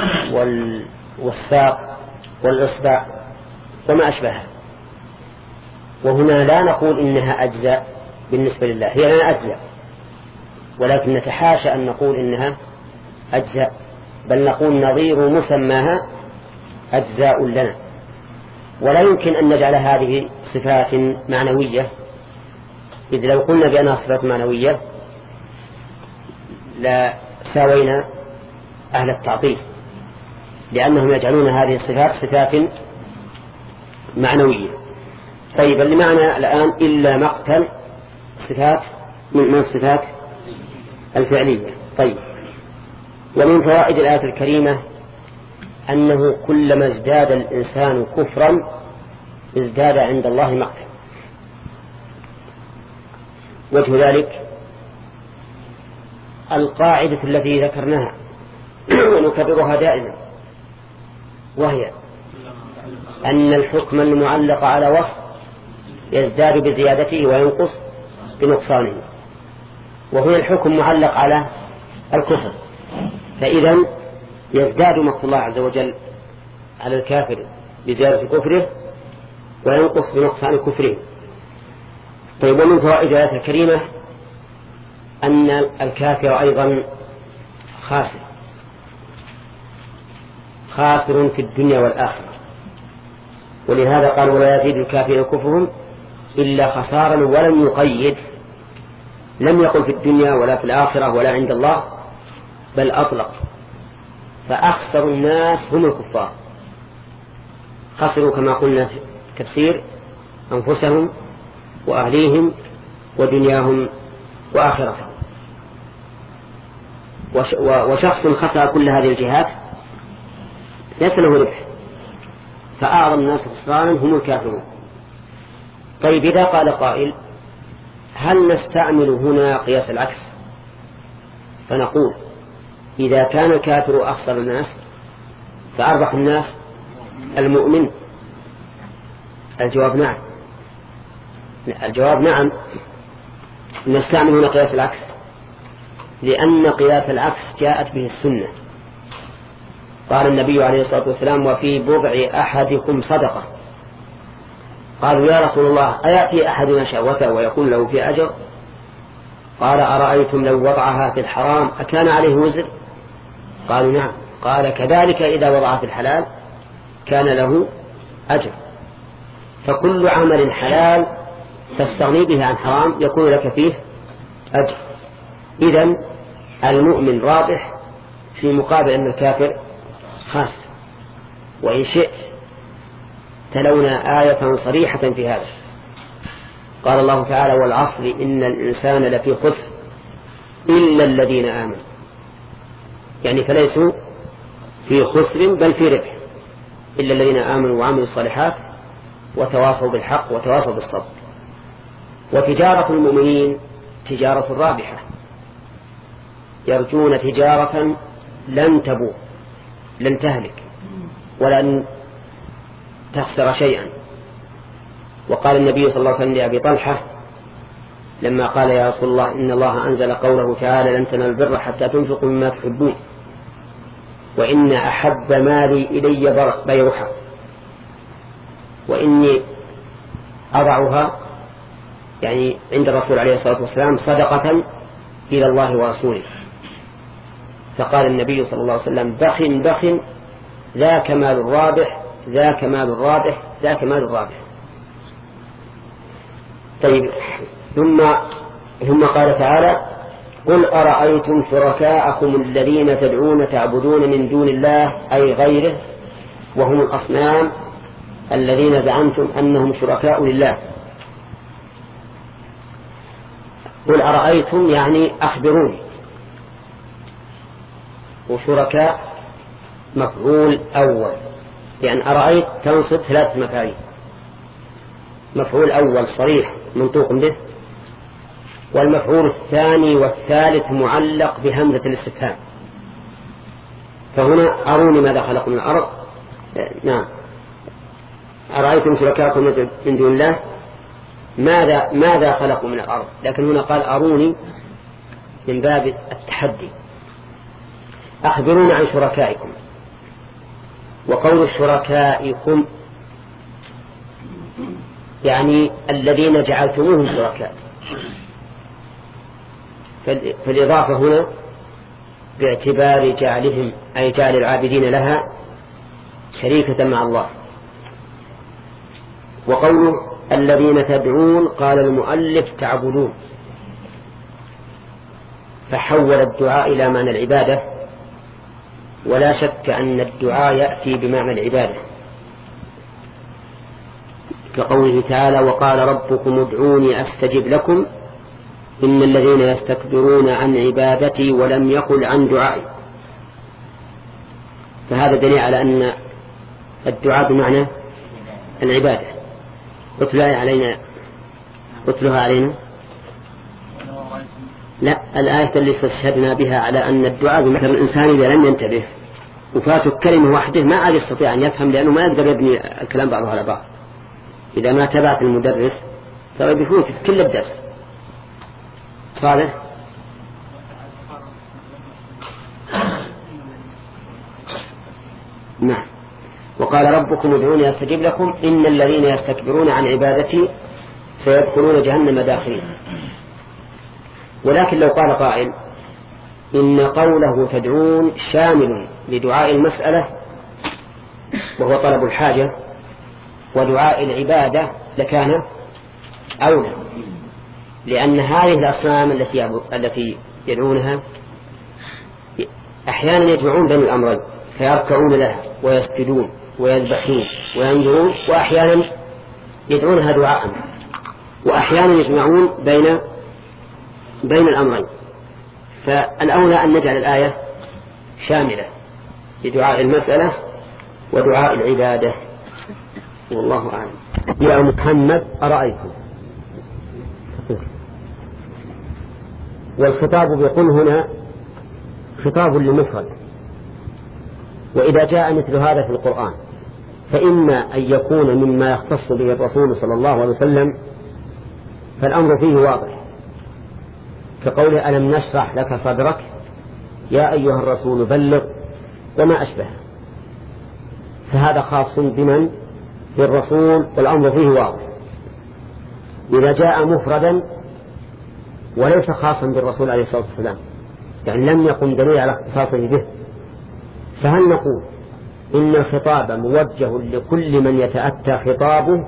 A: والساق والإصبع وما أشبهها. وهنا لا نقول إنها أجزاء بالنسبة لله، هي لنا أجزاء، ولكن نتحاشى أن نقول إنها أجزاء، بل نقول نظير مسماها أجزاء لنا. ولا يمكن أن نجعل هذه صفات معنوية، إذ لو قلنا بأنها صفات معنوية لا ساوينا أهل التعطيل، لأنهم يجعلون هذه الصفات صفات معنوية. طيب اللي معنا الآن إلا مقتل صفات من الصفات الفعلية. طيب، ومن فوائد الآية الكريمة أنه كلما ازداد الإنسان كفرا ازداد عند الله مقتا. وجه ذلك القاعدة التي ذكرناها ونكررها دائما، وهي أن الحكم المعلق على وصف يزداد بزيادته وينقص بنقصانه، وهو الحكم معلق على الكفر، فإذا يزداد مقت الله عز وجل على الكافر بزيادة كفره وينقص بنقصان كفره. طيب، ومن فوائد الآية الكريمة أن الكافر أيضا خاسر خاسر في الدنيا والآخرة، ولهذا قال ولا يزيد الكافر كفرهم إلا خسارا، ولم يقيد، لم يقل في الدنيا ولا في الآخرة ولا عند الله، بل أطلق. فأخسر الناس هم الكفار، خسروا كما قلنا في التفسير أنفسهم وأهليهم ودنياهم وآخرتهم. وشخص خسر كل هذه الجهات ليس له ربح، فأعظم الناس خسرانا هم الكافرون. طيب، إذا قال قائل هل نستعمل هنا قياس العكس؟ فنقول إذا كان الكافر أخسر الناس فأربح الناس المؤمن. الجواب نعم، الجواب نعم، نستعمل هنا قياس العكس، لأن قياس العكس جاءت به السنة. قال النبي عليه الصلاة والسلام وفي بضع أحدكم صدقة. قالوا يا رسول الله أيأتي أحدنا شهوته ويكون له في أجر؟ قال أرأيتم لو وضعها في الحرام أكان عليه وزر؟ قالوا نعم. قال كذلك إذا وضعها في الحلال كان له أجر. فكل عمل حلال تستغني به عن حرام يكون لك فيه أجر. إذن المؤمن رابح في مقابل أن الكافر خاسر. وإن شئت تلونا آية صريحة في هذا، قال الله تعالى والعصر إن الإنسان لفي خسر إلا الذين آمنوا، يعني فليسوا في خسر بل في ربح، إلا الذين آمنوا وعملوا الصالحات وتواصوا بالحق وتواصوا بالصبر. وتجارة المؤمنين تجارة رابحة، يرجون تجارة لن تبور، لن تهلك ولن تخسر شيئا. وقال النبي صلى الله عليه وسلم لأبي طلحة لما قال يا رسول الله إن الله أنزل قوله تعالى لن تنالوا البر حتى تنفقوا مما تحبون وإن أحب مالي إلي بيرها وإني أضعها يعني عند الرسول عليه الصلاة والسلام صدقة إلى الله ورسوله. فقال النبي صلى الله عليه وسلم بخ بخ ذاك مال الرابح ذاك مال الرابح ذاك مال الرابح. طيب، ثم ثم قال تعالى قل أرأيتم شركاءكم الذين تدعون تعبدون من دون الله أي غيره وهم الأصنام الذين زعمتم أنهم شركاء لله. قل أرأيتم يعني أخبروني وشركاء مفعول أول، يعني أرأيت تنصب ثلاثة مفاعيل، مفعول أول صريح منطوق به، والمفعول الثاني والثالث معلق بهمزة الاستفهام. فهنا أروني ماذا خلقوا من الأرض. نعم، أرأيتم شركاءكم من دون الله ماذا ماذا خلقوا من الأرض، لكن هنا قال أروني من باب التحدي. أخبرونا عن شركائكم، وقول شركائكم يعني الذين جعلتموهم شركاء، فالإضافة هنا باعتبار جعلهم أي جعل العابدين لها شريكة مع الله. وقوله الذين تدعون قال المؤلف تعبدون، فحول الدعاء إلى معنى العبادة، ولا شك أن الدعاء يأتي بمعنى العبادة، كقوله تعالى وقال ربكم ادعوني أستجب لكم إن الذين يستكبرون عن عبادتي ولم يقل عن دعائي. فهذا دليل على أن الدعاء بمعنى العبادة. اطلعي علينا اطلها علينا لا الآية اللي استشهدنا بها على أن الدعاء بمثل الإنسان إذا لم ينتبه وفاته كلمة واحدة ما عاد يستطيع أن يفهم، لأنه ما يقدر يبني الكلام بعضه على بعض. إذا ما تبعت المدرس ترى بيفوت كل الدرس. صالح نعم. وقال ربكم ادعوني أستجب لكم إن الذين يستكبرون عن عبادتي سيدخلون جهنم داخلين. ولكن لو قال قائل إن قوله تدعون شامل لدعاء المسألة وهو طلب الحاجة ودعاء العبادة لكان أولى، لأن هذه الأصنام التي التي يدعونها أحيانا يجمعون بين الأمرين فيركعون لها ويسجدون ويذبحون وينذرون، وأحيانا يدعونها دعاء، وأحيانا يجمعون بين بين الأمرين. فالأولى أن نجعل الآية شاملة لدعاء المسألة ودعاء العبادة، والله أعلم. يا محمد أرأيتم، والخطاب بيقول هنا خطاب لمفرد، وإذا جاء مثل هذا في القرآن فإما أن يكون مما يختص به الرسول صلى الله عليه وسلم فالأمر فيه واضح، كقوله ألم نشرح لك صدرك يا أيها الرسول بلغ وما أشبه، فهذا خاص بمن؟ بالرسول، والأمر فيه واضح. إذا جاء مفردا وليس خاصا بالرسول عليه الصلاة والسلام، يعني لم يقم دليل على اختصاصه به، فهل نقول إن الخطاب موجه لكل من يتأتى خطابه،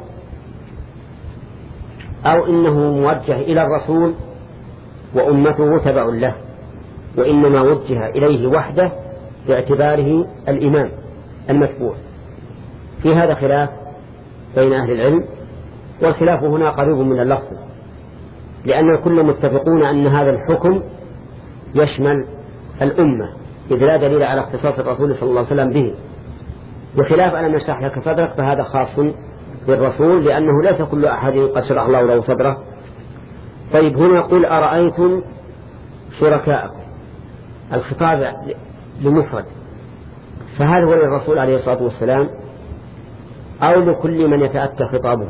A: أو إنه موجه إلى الرسول وأمته تبع له، وإنما وجه إليه وحده باعتباره الإمام المتبوع؟ في هذا خلاف بين أهل العلم، والخلاف هنا قريب من اللفظ، لأن الكل متفقون أن هذا الحكم يشمل الأمة، إذ لا دليل على اختصاص الرسول صلى الله عليه وسلم به، بخلاف ألم نشرح لك صدرك فهذا خاص بالرسول، لأنه ليس كل أحد قد شرح الله له صدره. طيب هنا قل أرأيتم شركاءكم، الخطاب لمفرد، فهل هو للرسول عليه الصلاة والسلام أو لكل من يتأتى خطابه؟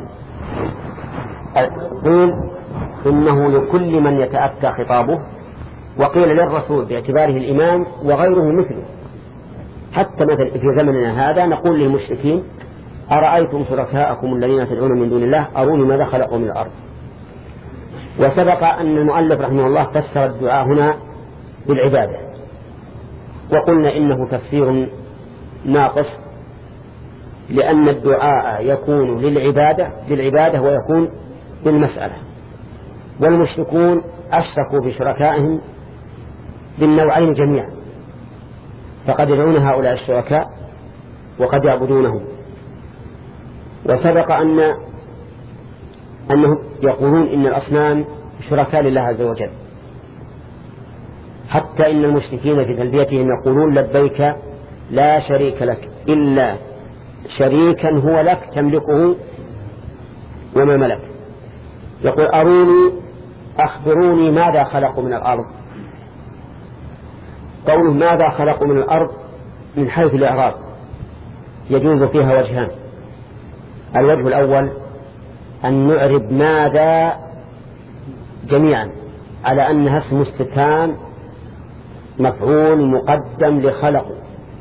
A: قيل إنه لكل من يتأتى خطابه، وقيل للرسول باعتباره الإمام وغيره مثله. حتى مثل في زمننا هذا نقول للمشركين أرأيتم شركاءكم الذين تدعون من دون الله أروني ماذا خلقوا من الأرض. وسبق أن المؤلف رحمه الله فسر الدعاء هنا بالعبادة، وقلنا إنه تفسير ناقص، لأن الدعاء يكون للعبادة للعبادة ويكون بالمسألة، والمشركون أشركوا بشركائهم بالنوعين جميعا، فقد يدعون هؤلاء الشركاء وقد يعبدونهم. وسبق أن أنهم يقولون إن الأصنام شركاء لله عز وجل، حتى إن المشركين في تلبيتهم يقولون لبيك لا شريك لك إلا شريكا هو لك تملكه وما ملك. يقول أروني أخبروني ماذا خلقوا من الأرض. قوله ماذا خلقوا من الأرض من حيث الإعراب يجوز فيها وجهان. الوجه الأول أن نعرب ماذا جميعا على أنها اسم استفهام مفعول مقدم لخلقه،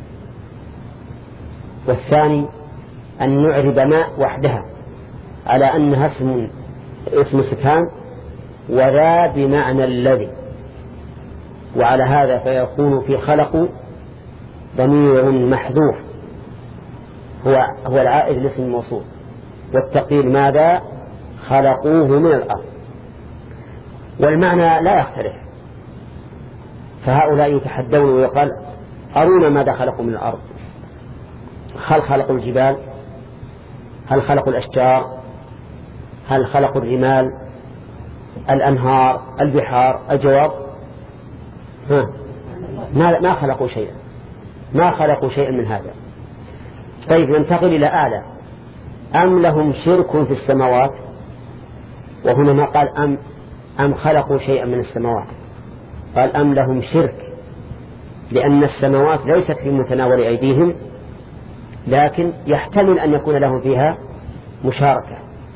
A: والثاني أن نعرب ما وحدها على أنها اسم اسم استفهام وذا بمعنى الذي، وعلى هذا فيكون في خلق ضمير محذوف هو هو العائد لاسم الموصول، والتقدير ماذا خلقوه من الأرض، والمعنى لا يختلف. فهؤلاء يتحدون ويقال أرونا ماذا خلقوا من الأرض. هل خلقوا الجبال؟ هل خلقوا الأشجار؟ هل خلقوا الرمال، الأنهار، البحار؟ الجواب ها ما ما خلقوا شيئا، ما خلقوا شيئا من هذا. طيب ننتقل إلى أعلى. أم لهم شرك في السماوات؟ وهنا ما قال أم أم خلقوا شيئا من السماوات، قال أم لهم شرك، لأن السماوات ليست في متناول أيديهم، لكن يحتمل أن يكون لهم فيها مشاركة.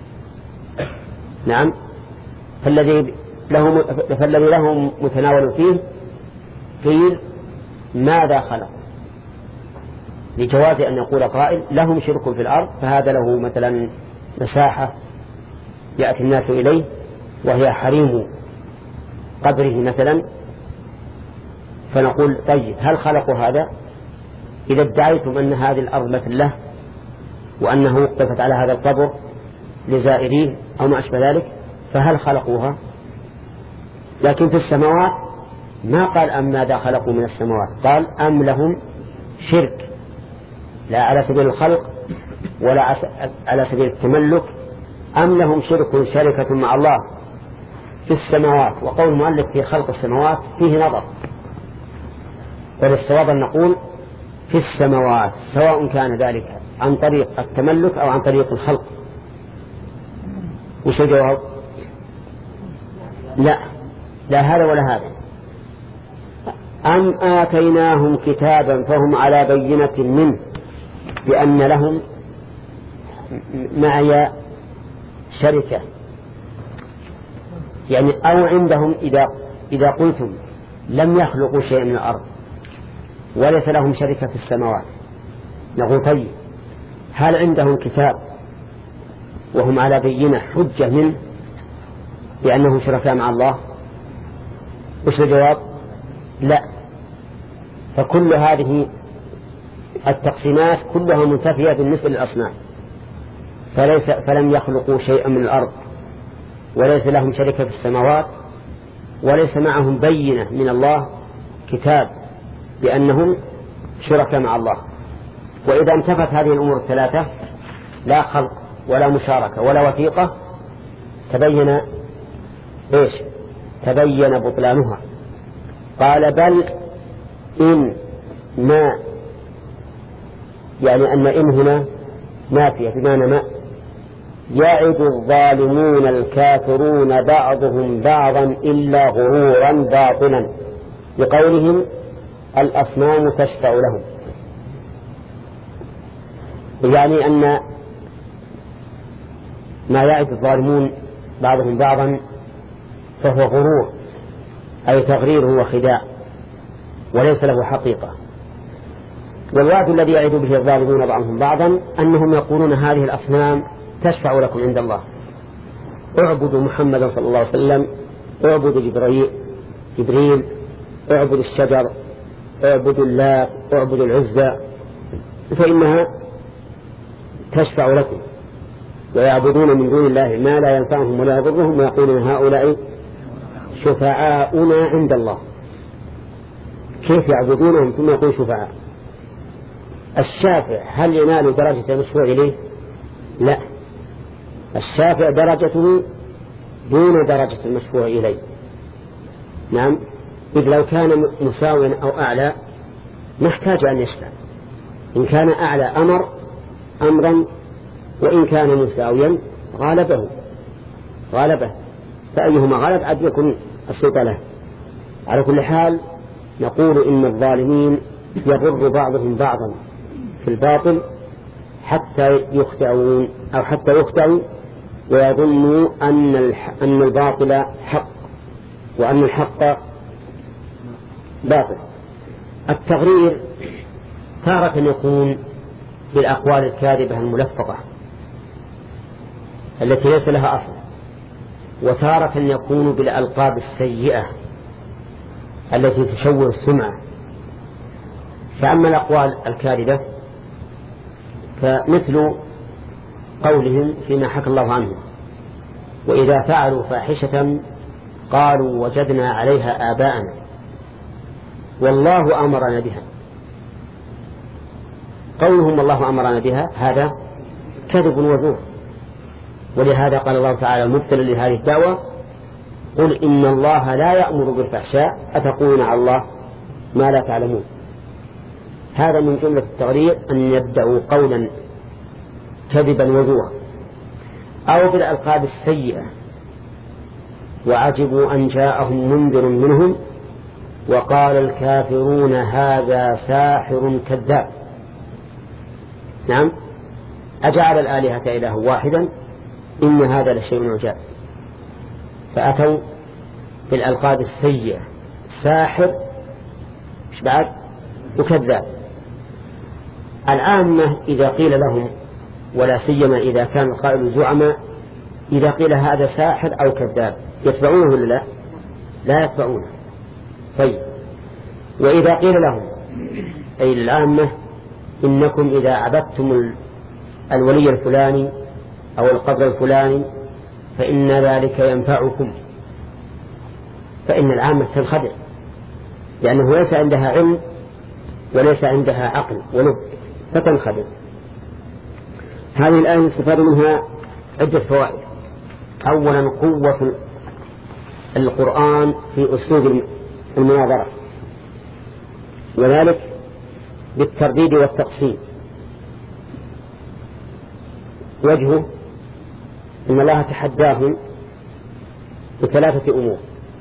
A: نعم، فالذي لهم فالذي لهم متناول فيه قيل ماذا خلق، لجواز أن يقول قائل لهم شرك في الأرض، فهذا له مثلا مساحة يأتي الناس إليه وهي حريم قبره مثلا، فنقول طيب هل خلقوا هذا؟ إذا ادعيتم أن هذه الأرض مثل له وأنه وقفت على هذا القبر لزائريه أو ما أشبه ذلك، فهل خلقوها؟ لكن في السماوات ما قال أم ماذا خلقوا من السماوات، قال أم لهم شرك، لا على سبيل الخلق ولا على سبيل التملك. أم لهم شرك شركة مع الله في السماوات. وقول المؤلف في خلق السماوات فيه نظر، وللصواب أن نقول في السماوات، سواء كان ذلك عن طريق التملك أو عن طريق الخلق. وش الجواب؟ لا لا هذا ولا هذا. أم آتيناهم كتابا فهم على بينة منه بأن لهم معي شركة، يعني أو عندهم إذا إذا قلتم لم يخلقوا شيئا من الأرض وليس لهم شركة في السماوات، نقول طيب هل عندهم كتاب وهم على بينة حجة منه بأنهم شركاء مع الله؟ وش الجواب؟ لا. فكل هذه التقسيمات كلها منتفية بالنسبة للأصنام، فليس فلم يخلقوا شيئا من الأرض وليس لهم شركة في السماوات وليس معهم بينة من الله كتاب بأنهم شركاء مع الله. وإذا انتفت هذه الأمور الثلاثة، لا خلق ولا مشاركة ولا وثيقة، تبين إيش؟ تبين بطلانها. قال بل إن ما، يعني أن إن هنا نافية بمعنى ما، يعد الظالمون الكافرون بعضهم بعضا إلا غرورا باطلا، بقولهم الأصنام تشفع لهم، يعني أن ما يعد الظالمون بعضهم بعضا فهو غرور، أي تغرير وخداع وليس له حقيقة. والوعد الذي يعد به الظالمون بعضهم بعضا أنهم يقولون هذه الأصنام تشفع لكم عند الله، اعبدوا محمدا صلى الله عليه وسلم، اعبدوا جبريل جبريل اعبدوا الشجر، اعبدوا اللات، اعبدوا العزى، فإنها تشفع لكم. ويعبدون من دون الله ما لا ينفعهم ولا يضرهم، ويقولون هؤلاء شفعاؤنا عند الله. كيف يعبدونهم ثم يقول شفعاء؟ الشافع هل ينال درجة المشفوع إليه؟ لا، الشافع درجته دون درجة المشفوع إليه. نعم، إذ لو كان مساويا أو أعلى ما احتاج أن يشفع. إن كان أعلى أمر أمرا، وإن كان مساويا غالبه غالبه فأيهما غالب عد يكون السلطة له. على كل حال نقول إن الظالمين يضر بعضهم بعضا في الباطل حتى يخدعون أو حتى يخدعوا ويظنوا أن أن الباطل حق وأن الحق باطل. التغرير تارة يكون بالأقوال الكاذبة الملفقة التي ليس لها أصل، وتارة يكون بالألقاب السيئة التي تشوه السمعة. فأما الأقوال الكاذبة فمثل قولهم فيما حكى الله عنه: وإذا فعلوا فاحشة قالوا وجدنا عليها آباءنا والله أمرنا بها. قولهم والله أمرنا بها هذا كذب وزور، ولهذا قال الله تعالى مبتلا لهذه الدعوة: قل إن الله لا يأمر بالفحشاء أتقولون على الله ما لا تعلمون. هذا من جملة التغرير أن يدعوا قولا كذبا وزورا. أو بالألقاب السيئة: وعجبوا أن جاءهم منذر منهم وقال الكافرون هذا ساحر كذاب. نعم، أجعل الآلهة إله واحدا إن هذا لشيء عجاب. فأتوا بالألقاب السيئة: ساحر مش بعد وكذاب. العامة إذا قيل لهم، ولا سيما إذا كان القائل زعماء، إذا قيل هذا ساحر أو كذاب يتبعونه ولا لا؟ لا يتبعونه. طيب، وإذا قيل لهم أي العامة إنكم إذا عبدتم الولي الفلاني أو القبر الفلاني فإن ذلك ينفعكم، فإن العامة تنخدع، لأنه ليس عندها علم وليس عندها عقل ولب، فتنخدع. هذه الآية نستفاد منها عدة فوائد. أولا قوة القرآن في أسلوب المناظرة، وذلك بالترديد والتقسيم. وجهه إن الله تحداهم بثلاثة أمور: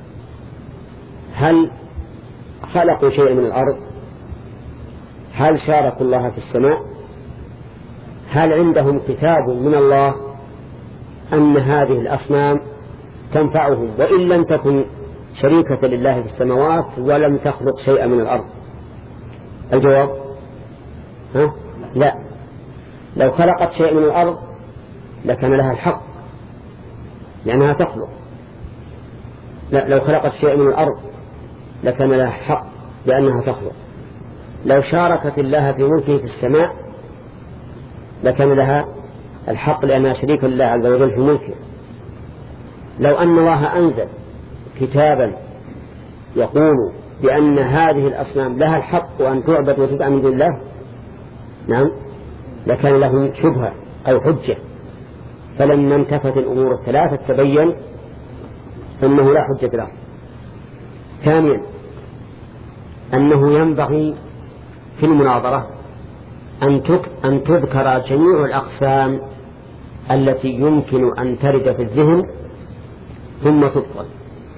A: هل خلقوا شيئا من الأرض؟ هل شاركوا الله في السماء؟ هل عندهم كتاب من الله أن هذه الأصنام تنفعهم وإن لم تكن شريكة لله في السماوات ولم تخلق شيئا من الأرض؟ الجواب ها؟ لا. لو خلقت شيء من الأرض لكان لها الحق لأنها تخلق. لا، لو خلقت شيء من الأرض لكان لها الحق لأنها تخلق. لو شاركت الله في ملكه في السماء لكان لها الحق لأنها شريك لله عز وجل في ملكه. لو أن الله أنزل كتابا يقول بأن هذه الأصنام لها الحق وأن تعبد وتدعى من دون الله، نعم، لكان لهم شبهة أو حجة. فلما انتفت الأمور الثلاثة تبين أنه لا حجة له. ثانيا أنه ينبغي في المناظرة أن تذكر جميع الأقسام التي يمكن أن ترد في الذهن ثم تبطل.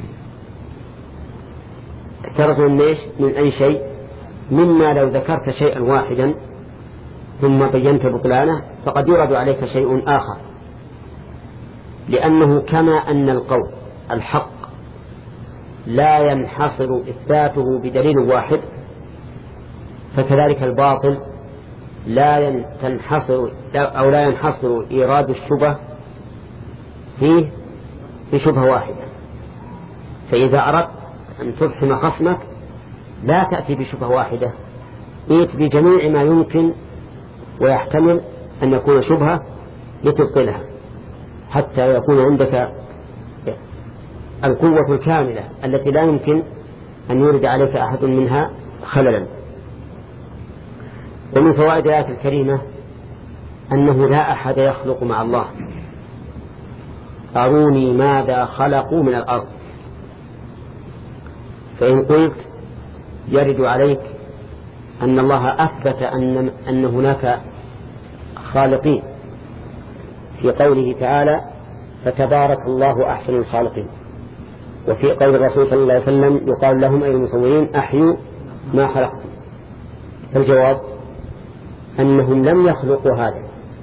A: احترز من أي شيء، مما لو ذكرت شيئا واحدا ثم بينت بطلانه فقد يرد عليك شيء آخر، لأنه كما أن القول الحق لا ينحصر إثباته بدليل واحد، فكذلك الباطل لا تنحصر أو لا ينحصر إيراد الشبه فيه بشبهة واحدة. فإذا أردت أن تفهم خصمك لا تأتي بشبهة واحدة، ائت بجميع ما يمكن ويحتمل أن يكون شبهة لتبطلها حتى يكون عندك القوة الكاملة التي لا يمكن أن يرد عليك أحد منها خللا. ومن فوائد الآية الكريمة أنه لا أحد يخلق مع الله. أروني ماذا خلقوا من الأرض. فإن قلت يرد عليك أن الله أثبت أن, أن هناك خالقين في قوله تعالى فتبارك الله أحسن الخالقين، وفي قول الرسول صلى الله عليه وسلم يقال لهم أي المصورين أحيوا ما خلقتم. فالجواب أنهم لم يخلقوا هذا،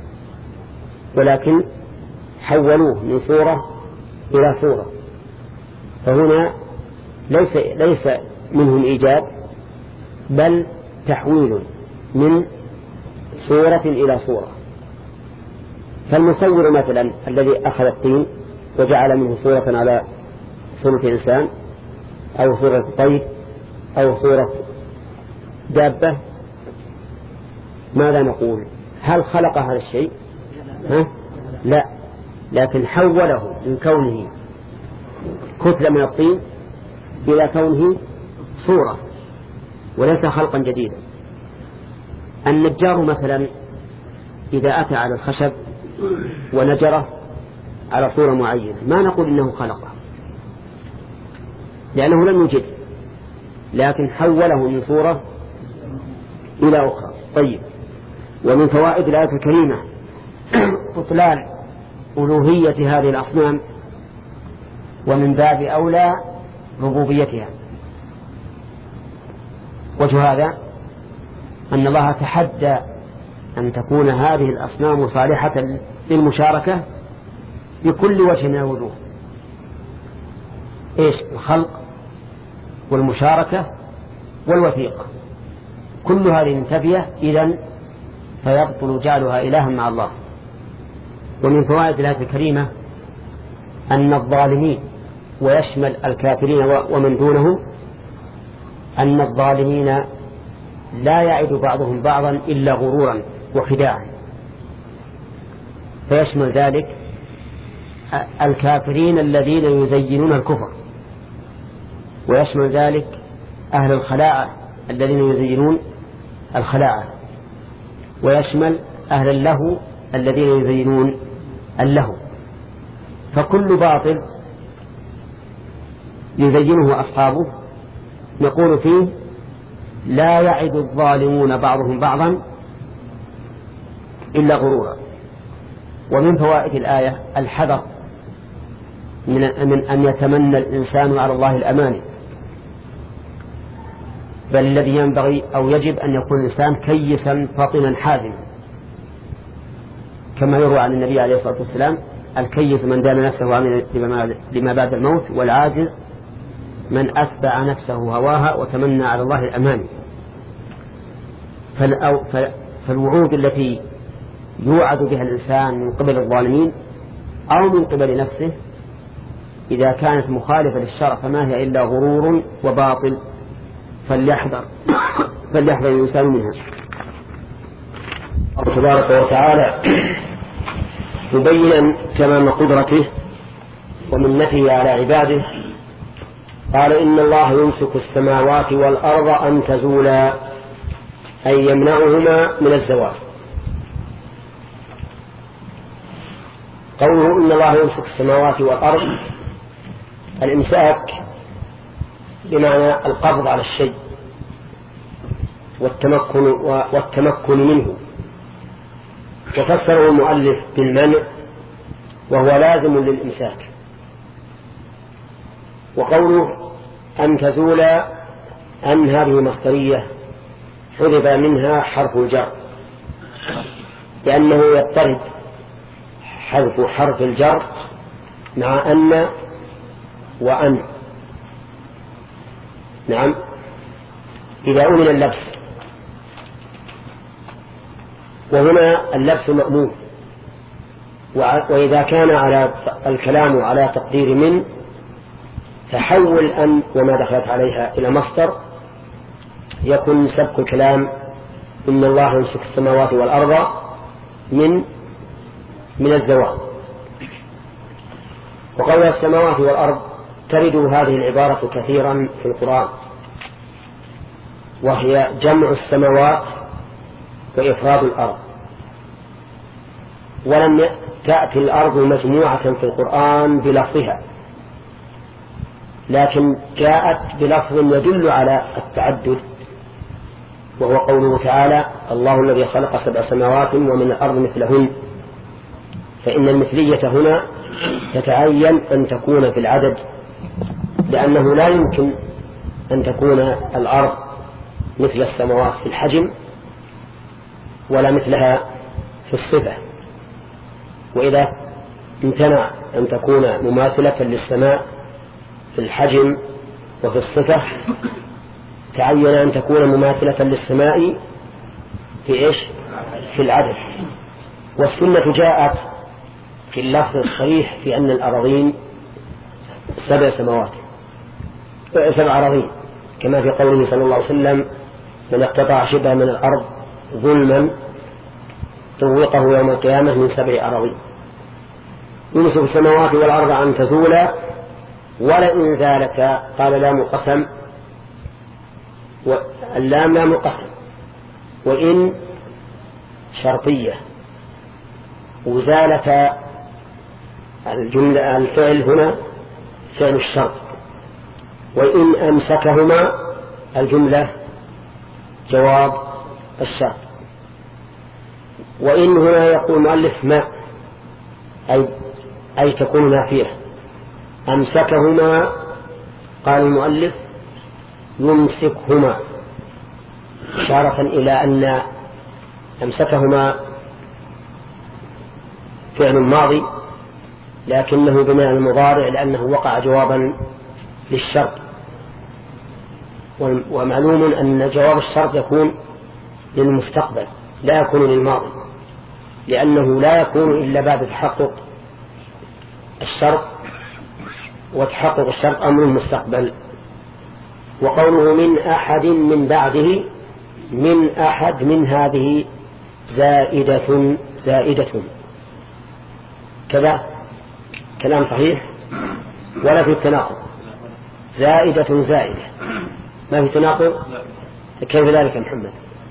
A: ولكن حولوه من صورة إلى صورة، فهنا ليس, ليس منهم إيجاد بل تحويل من صورة إلى صورة. فالمصور مثلا الذي أخذ الطين وجعل منه صورة على صورة إنسان أو صورة طير أو صورة دابة، ماذا نقول؟ هل خلق هذا الشيء؟ ها؟ لا، لكن حوله من كونه كتلة من الطين إلى كونه صورة وليس خلقا جديدا. النجار مثلا إذا أتى على الخشب ونجره على صورة معينة ما نقول إنه خلقه لأنه لم يوجد، لكن حوله من صورة إلى أخرى. طيب، ومن فوائد الآية الكريمة بطلان ألوهية هذه الأصنام، ومن باب أولى ربوبيتها. وجه هذا أن الله تحدى أن تكون هذه الأصنام صالحة للمشاركة بكل وجه من الوجوه. إيش؟ الخلق والمشاركة والوثيقة، كل هذه منتفية، إذن فيبطل جعلها إلها مع الله. ومن فوائد الآية الكريمة أن الظالمين، ويشمل الكافرين ومن دونهم، أن الظالمين لا يعد بعضهم بعضا إلا غرورا وخداعا، فيشمل ذلك الكافرين الذين يزينون الكفر، ويشمل ذلك أهل الخلاعة الذين يزينون الخلاعة، ويشمل أهل اللهو الذين يزينون اللهو. فكل باطل يزينه أصحابه نقول فيه لا يعد الظالمون بعضهم بعضا إلا غرورا. ومن فوائد الآية الحذر من, من أن يتمنى الإنسان على الله الأماني، بل الذي ينبغي أو يجب أن يكون الإنسان كيسا فطنا حازما، كما يروى عن النبي عليه الصلاة والسلام: الكيس من دان نفسه وعمل لما بعد الموت، والعاجز من أتبع نفسه هواها وتمنى على الله الأماني. فالوعود التي يوعد بها الإنسان من قبل الظالمين أو من قبل نفسه إذا كانت مخالفة للشرع فما هي إلا غرور وباطل، فليحذر فليحذر الإنسان منها. الله تبارك وتعالى مبينا تمام قدرته ومنته على عباده قال: إن الله يمسك السماوات والأرض أن تزولا، أي يمنعهما من الزوال. قوله إن الله يمسك السماوات والأرض، الإمساك بمعنى القبض على الشيء والتمكن, والتمكن منه، وفسره المؤلف بالمنع وهو لازم للإمساك. وقوله أن تزولا، أن هذه مصدرية حذف منها حرف الجر، لأنه يضطرد حذف حرف الجر مع أن وأن. نعم، إذا أمن اللبس، وهنا اللبس مأمون، وإذا كان على الكلام على تقدير من، تحول أن وما دخلت عليها إلى مصدر، يكون سبق الكلام إن الله يمسك السماوات والأرض من من الزوال. وقول السماوات والأرض ترد هذه العبارة كثيرا في القرآن، وهي جمع السماوات وإفراد الأرض، ولم تأتي الأرض مجموعة في القرآن بلفظها، لكن جاءت بلفظ يدل على التعدد، وهو قوله تعالى: الله الذي خلق سبع سماوات ومن الأرض مثلهن. فإن المثلية هنا تتعين أن تكون في العدد، لأنه لا يمكن أن تكون الأرض مثل السماوات في الحجم ولا مثلها في الصفة. وإذا امتنع أن تكون مماثلة للسماء في الحجم وفي الصفة، تعين أن تكون مماثلة للسماء في إيش؟ في العدد. والسنة جاءت في اللفظ الصريح في أن الأراضين سبع سماوات سبع أراضين، كما في قوله صلى الله عليه وسلم: من اقتطع شبه من الأرض ظلما طوقه يوم القيامة من سبع أراضين. يوسف السماوات والأرض أن تزولا ولئن زالتا، قال لام قسم، واللام لام قسم، وإن شرطية، وزالتا الجملة الفعل هنا فعل الشرط، وإن أمسكهما الجملة جواب الشرط. وإن هنا يقول المؤلف ما أي, أي تكون نافية. أمسكهما قال المؤلف يمسكهما، إشارة إلى أن أمسكهما فعل ماضي لكنه بناء المضارع، لأنه وقع جوابا للشرط. ومعلوم أن جواب الشرط يكون للمستقبل لا يكون للماضي، لأنه لا يكون إلا بعد تحقق الشرط، وتحقق الشرط أمر المستقبل. وقوله من أحد من بعده، من أحد من هذه زائدة زائدة كذا كلام صحيح ولا في التناقض. زائدة زائدة ما في تناقض. كيف ذلك يا محمد؟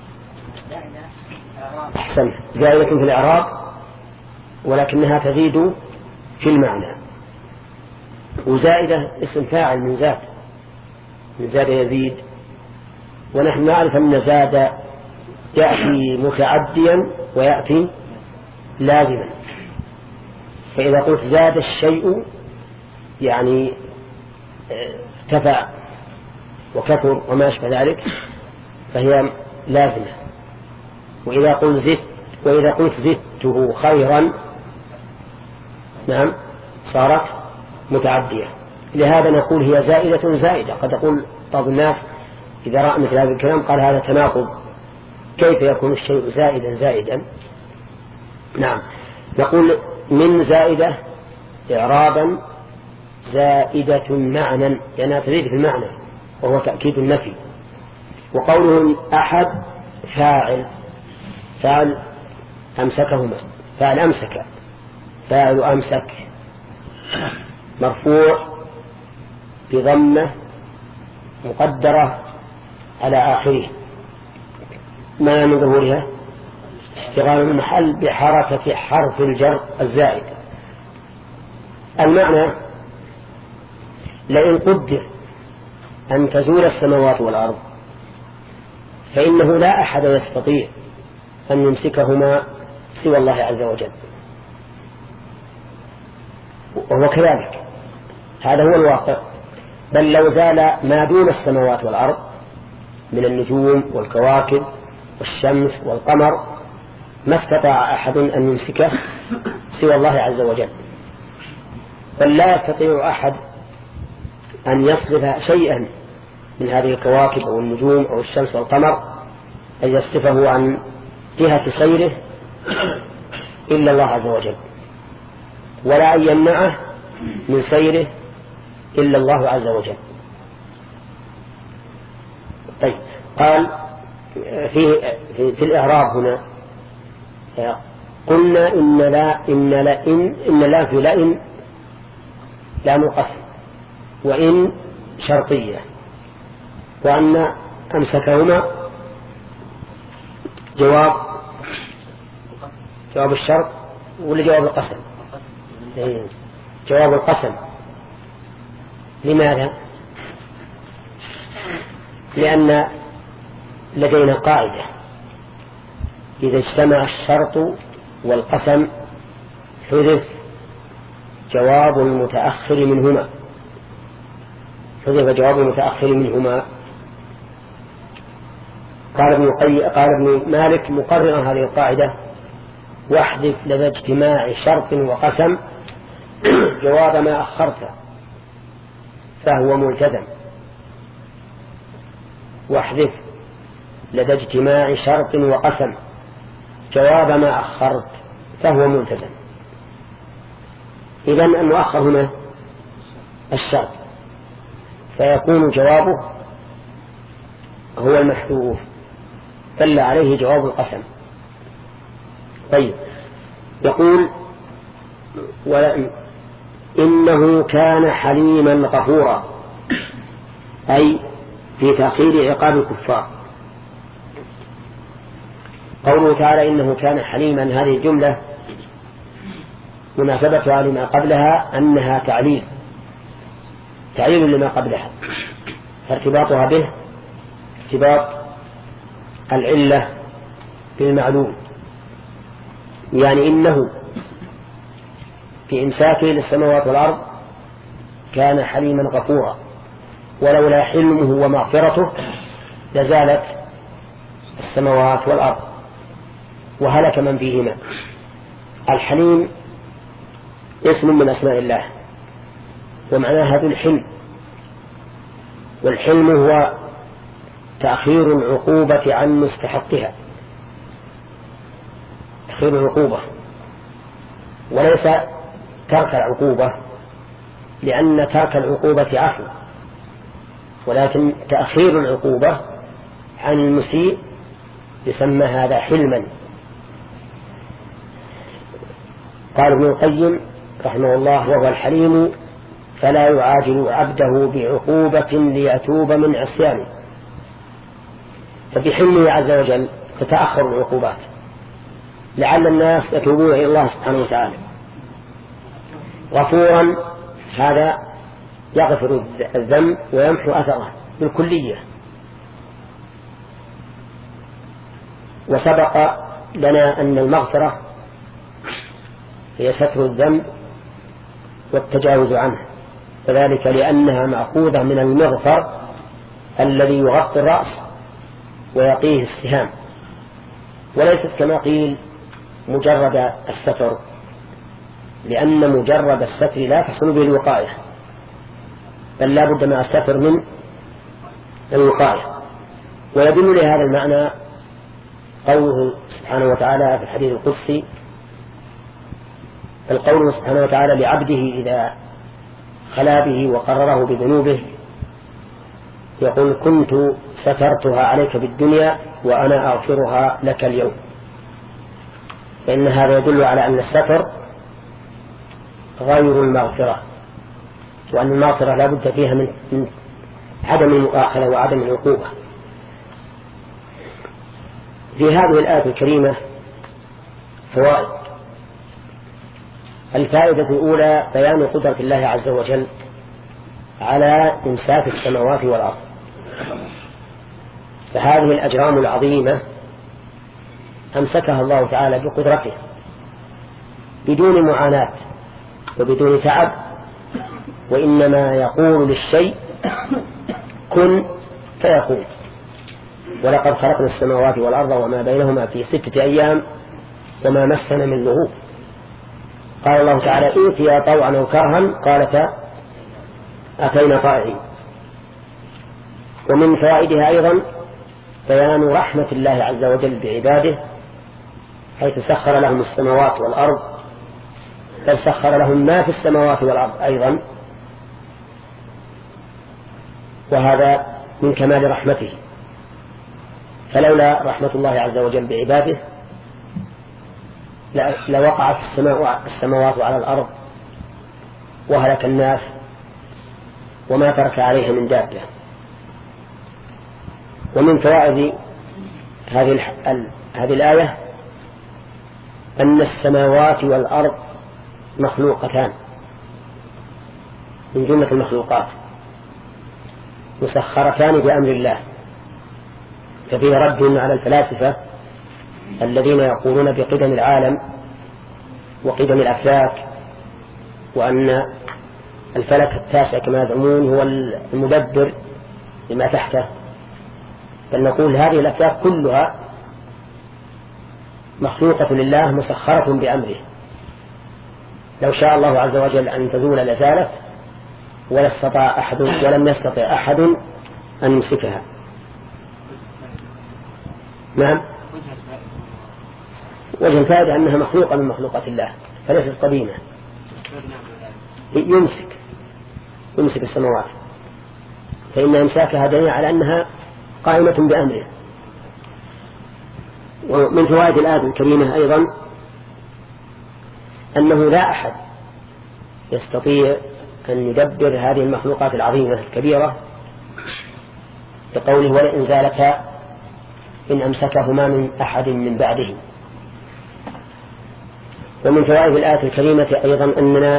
A: أحسن، زائدة في الإعراب ولكنها تزيد في المعنى. وزائدة اسم فاعل من زاد، من زاد يزيد، ونحن نعرف أن زاد يأتي متعديا ويأتي لازما. فإذا قلت زاد الشيء يعني ارتفع وكثر وما أشبه ذلك فهي لازمة. وإذا قلت زدت وإذا قلت زدته خيرا نعم صارت متعدية. لهذا نقول هي زائدة زائدة. قد يقول بعض الناس إذا رأى مثل هذا الكلام قال هذا تناقض، كيف يكون الشيء زائدا زائدا؟ نعم، نقول من زائدة إعرابا زائدة معنى، لأنها تزيد في المعنى وهو تأكيد النفي. وقوله أحد فاعل، فاعل أمسكهما، فاعل أمسك، فاعل أمسك مرفوع بضمة مقدرة على آخره، ما من ظهورها اشتغال المحل بحركة حرف الجر الزائد. المعنى لئن قدر أن تزول السماوات والأرض فإنه لا أحد يستطيع أن يمسكهما سوى الله عز وجل، وهو كذلك، هذا هو الواقع. بل لو زال ما دون السماوات والأرض من النجوم والكواكب والشمس والقمر ما استطاع أحد أن يمسكه سوى الله عز وجل. بل لا يستطيع أحد أن يصرف شيئا من هذه الكواكب أو النجوم أو الشمس والقمر أن يصرفه عن جهة سيره إلا الله عز وجل، ولا أن يمنعه من سيره إلا الله عز وجل. طيب، قال في, في, في الإعراب هنا قلنا إن لا إن لا إن إن لا في لئن لا منقسم، وإن شرطية، وأن أمسكهما جواب جواب الشرط ولا جواب القسم؟ جواب القسم. لماذا؟ لأن لدينا قاعدة: إذا اجتمع الشرط والقسم حذف جواب المتأخر منهما حذف جواب المتأخر منهما قال ابن قال ابن مالك مقررا هذه القاعدة: واحذف لدى اجتماع شرط وقسم جواب ما أخرت فهو ملتزم. واحذف لدى اجتماع شرط وقسم جواب ما أخرت فهو ملتزم. إذن المؤخر هنا الشرط، فيكون جوابه هو المحذوف دل عليه جواب القسم. طيب، يقول: إنه كان حليما غفورا، أي في تأخير عقاب الكفار. قوله تعالى إنه كان حليما، هذه الجملة مناسبتها لما قبلها أنها تعليل تعليل لما قبلها، فارتباطها به ارتباط العلة بالمعلوم، يعني إنه في إمساكه للسماوات والأرض كان حليما غفورا، ولولا حلمه ومغفرته لزالت السماوات والأرض وهلك من فيهما. الحليم اسم من أسماء الله، ومعناها ذو الحلم، والحلم هو تأخير العقوبة عن مستحقها، تأخير العقوبة وليس ترك العقوبة، لأن ترك العقوبة عفو، ولكن تأخير العقوبة عن المسيء يسمى هذا حلما. قال ابن القيم رحمه الله: وهو الحليم فلا يعاجل عبده بعقوبة ليتوب من عصيانه. فبحلمه عز وجل تتأخر العقوبات لعل الناس يتوبون إلى الله سبحانه وتعالى. غفورا هذا يغفر الذنب ويمحو أثره بالكلية. وسبق لنا أن المغفرة هي ستر الذنب والتجاوز عنه، وذلك لأنها مأخوذة من المغفر الذي يغطي الرأس ويقيه السهام، وليست كما قيل مجرد الستر، لأن مجرد الستر لا تحصل به الوقاية، بل لا بد مع الستر من الوقاية. ويدل لهذا المعنى قوله سبحانه وتعالى في الحديث القدسي، القول سبحانه وتعالى لعبده إذا خلا به وقرره بذنوبه، يقول: كنت سترتها عليك بالدنيا وأنا أغفرها لك اليوم. فإن هذا يدل على أن الستر غير المغفرة، وأن المغفرة لا بد فيها من عدم المؤاخذة وعدم العقوبة. في هذه الآية الكريمة فوائد. الفائدة الأولى بيان قدرة الله عز وجل على إمساك السماوات والأرض، فهذه الأجرام العظيمة أمسكها الله تعالى بقدرته بدون معاناة وبدون تعب، وإنما يقول للشيء كن فيكون. ولقد خلقنا السماوات والأرض وما بينهما في ستة أيام وما مسنا من لغوب. قال الله تعالى: ائتيا طوعا أو كرها قالتا أتينا طائعين. ومن فوائدها أيضا بيان رحمة الله عز وجل بعباده، حيث سخر لهم السماوات والأرض، بل سخر لهم ما في السماوات والأرض أيضا، وهذا من كمال رحمته. فلولا رحمة الله عز وجل بعباده لوقعت السماوات على الأرض وهلك الناس وما ترك عليها من دابة. ومن فوائد هذه هذه الآية أن السماوات والأرض مخلوقتان من جملة المخلوقات، مسخرتان بأمر الله ففيه رد على الفلاسفة الذين يقولون بقدم العالم وقدم الأفلاك، وأن الفلك التاسع كما يزعمون هو المدبر لما تحته. بل نقول هذه الأفلاك كلها مخلوقة لله مسخرة بأمره، لو شاء الله عز وجل أن تزول لزالت، ولا استطاع أحد ولم يستطع أحد أن يمسكها. نعم. وجه الفائدة أنها مخلوقة من مخلوقات الله فليست قديمة. يمسك يمسك السماوات، فإن إمساكها دليل على أنها قائمة بأمره. ومن فوائد الآية الكريمة أيضا أنه لا أحد يستطيع أن يدبر هذه المخلوقات العظيمة الكبيرة، بقوله ولئن زالتا إن أمسكهما من أحد من بعده. ومن فوائد الآية الكريمة أيضا أننا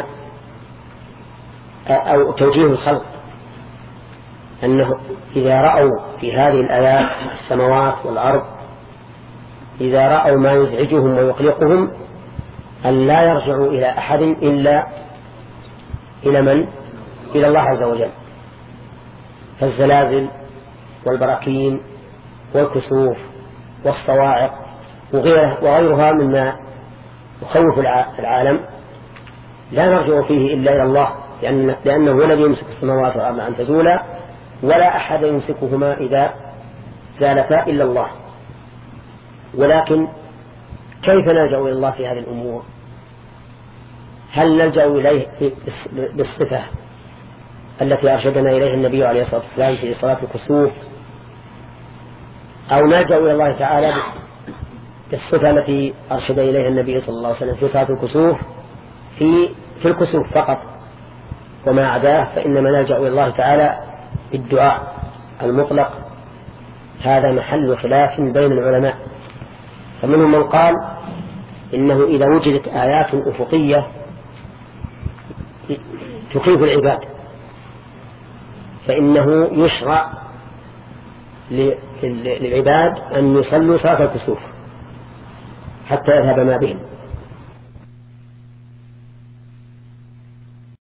A: أو توجيه الخلق، أنه إذا رأوا في هذه الآيات السماوات والأرض، إذا رأوا ما يزعجهم ويقلقهم أن لا يرجعوا إلى أحد إلا إلى من؟ إلى الله عز وجل. فالزلازل والبراكين والكسوف والصواعق وغيرها مما يخوف العالم لا نرجع فيه إلا إلى الله، لأن لأنه هو الذي يمسك السماوات والأرض أن تزولا، ولا أحد يمسكهما إذا زالتا إلا الله. ولكن كيف نلجأ إلى الله في هذه الأمور؟ هل نلجأ إليه بالصفة التي أرشدنا إليها النبي عليه الصلاة والسلام في صلاة الكسوف، أو نلجأ إلى الله تعالى بالصفة التي أرشد إليها النبي صلى الله عليه وسلم في صلاة الكسوف في في الكسوف فقط، وما عداه فإنما نلجأ إلى الله تعالى بالدعاء المطلق؟ هذا محل خلاف بين العلماء، فمنهم من قال إنه إذا وجدت آيات أفقية تخيف العباد فإنه يشرع للعباد أن يصلوا صلاة الكسوف حتى يذهب ما بهم.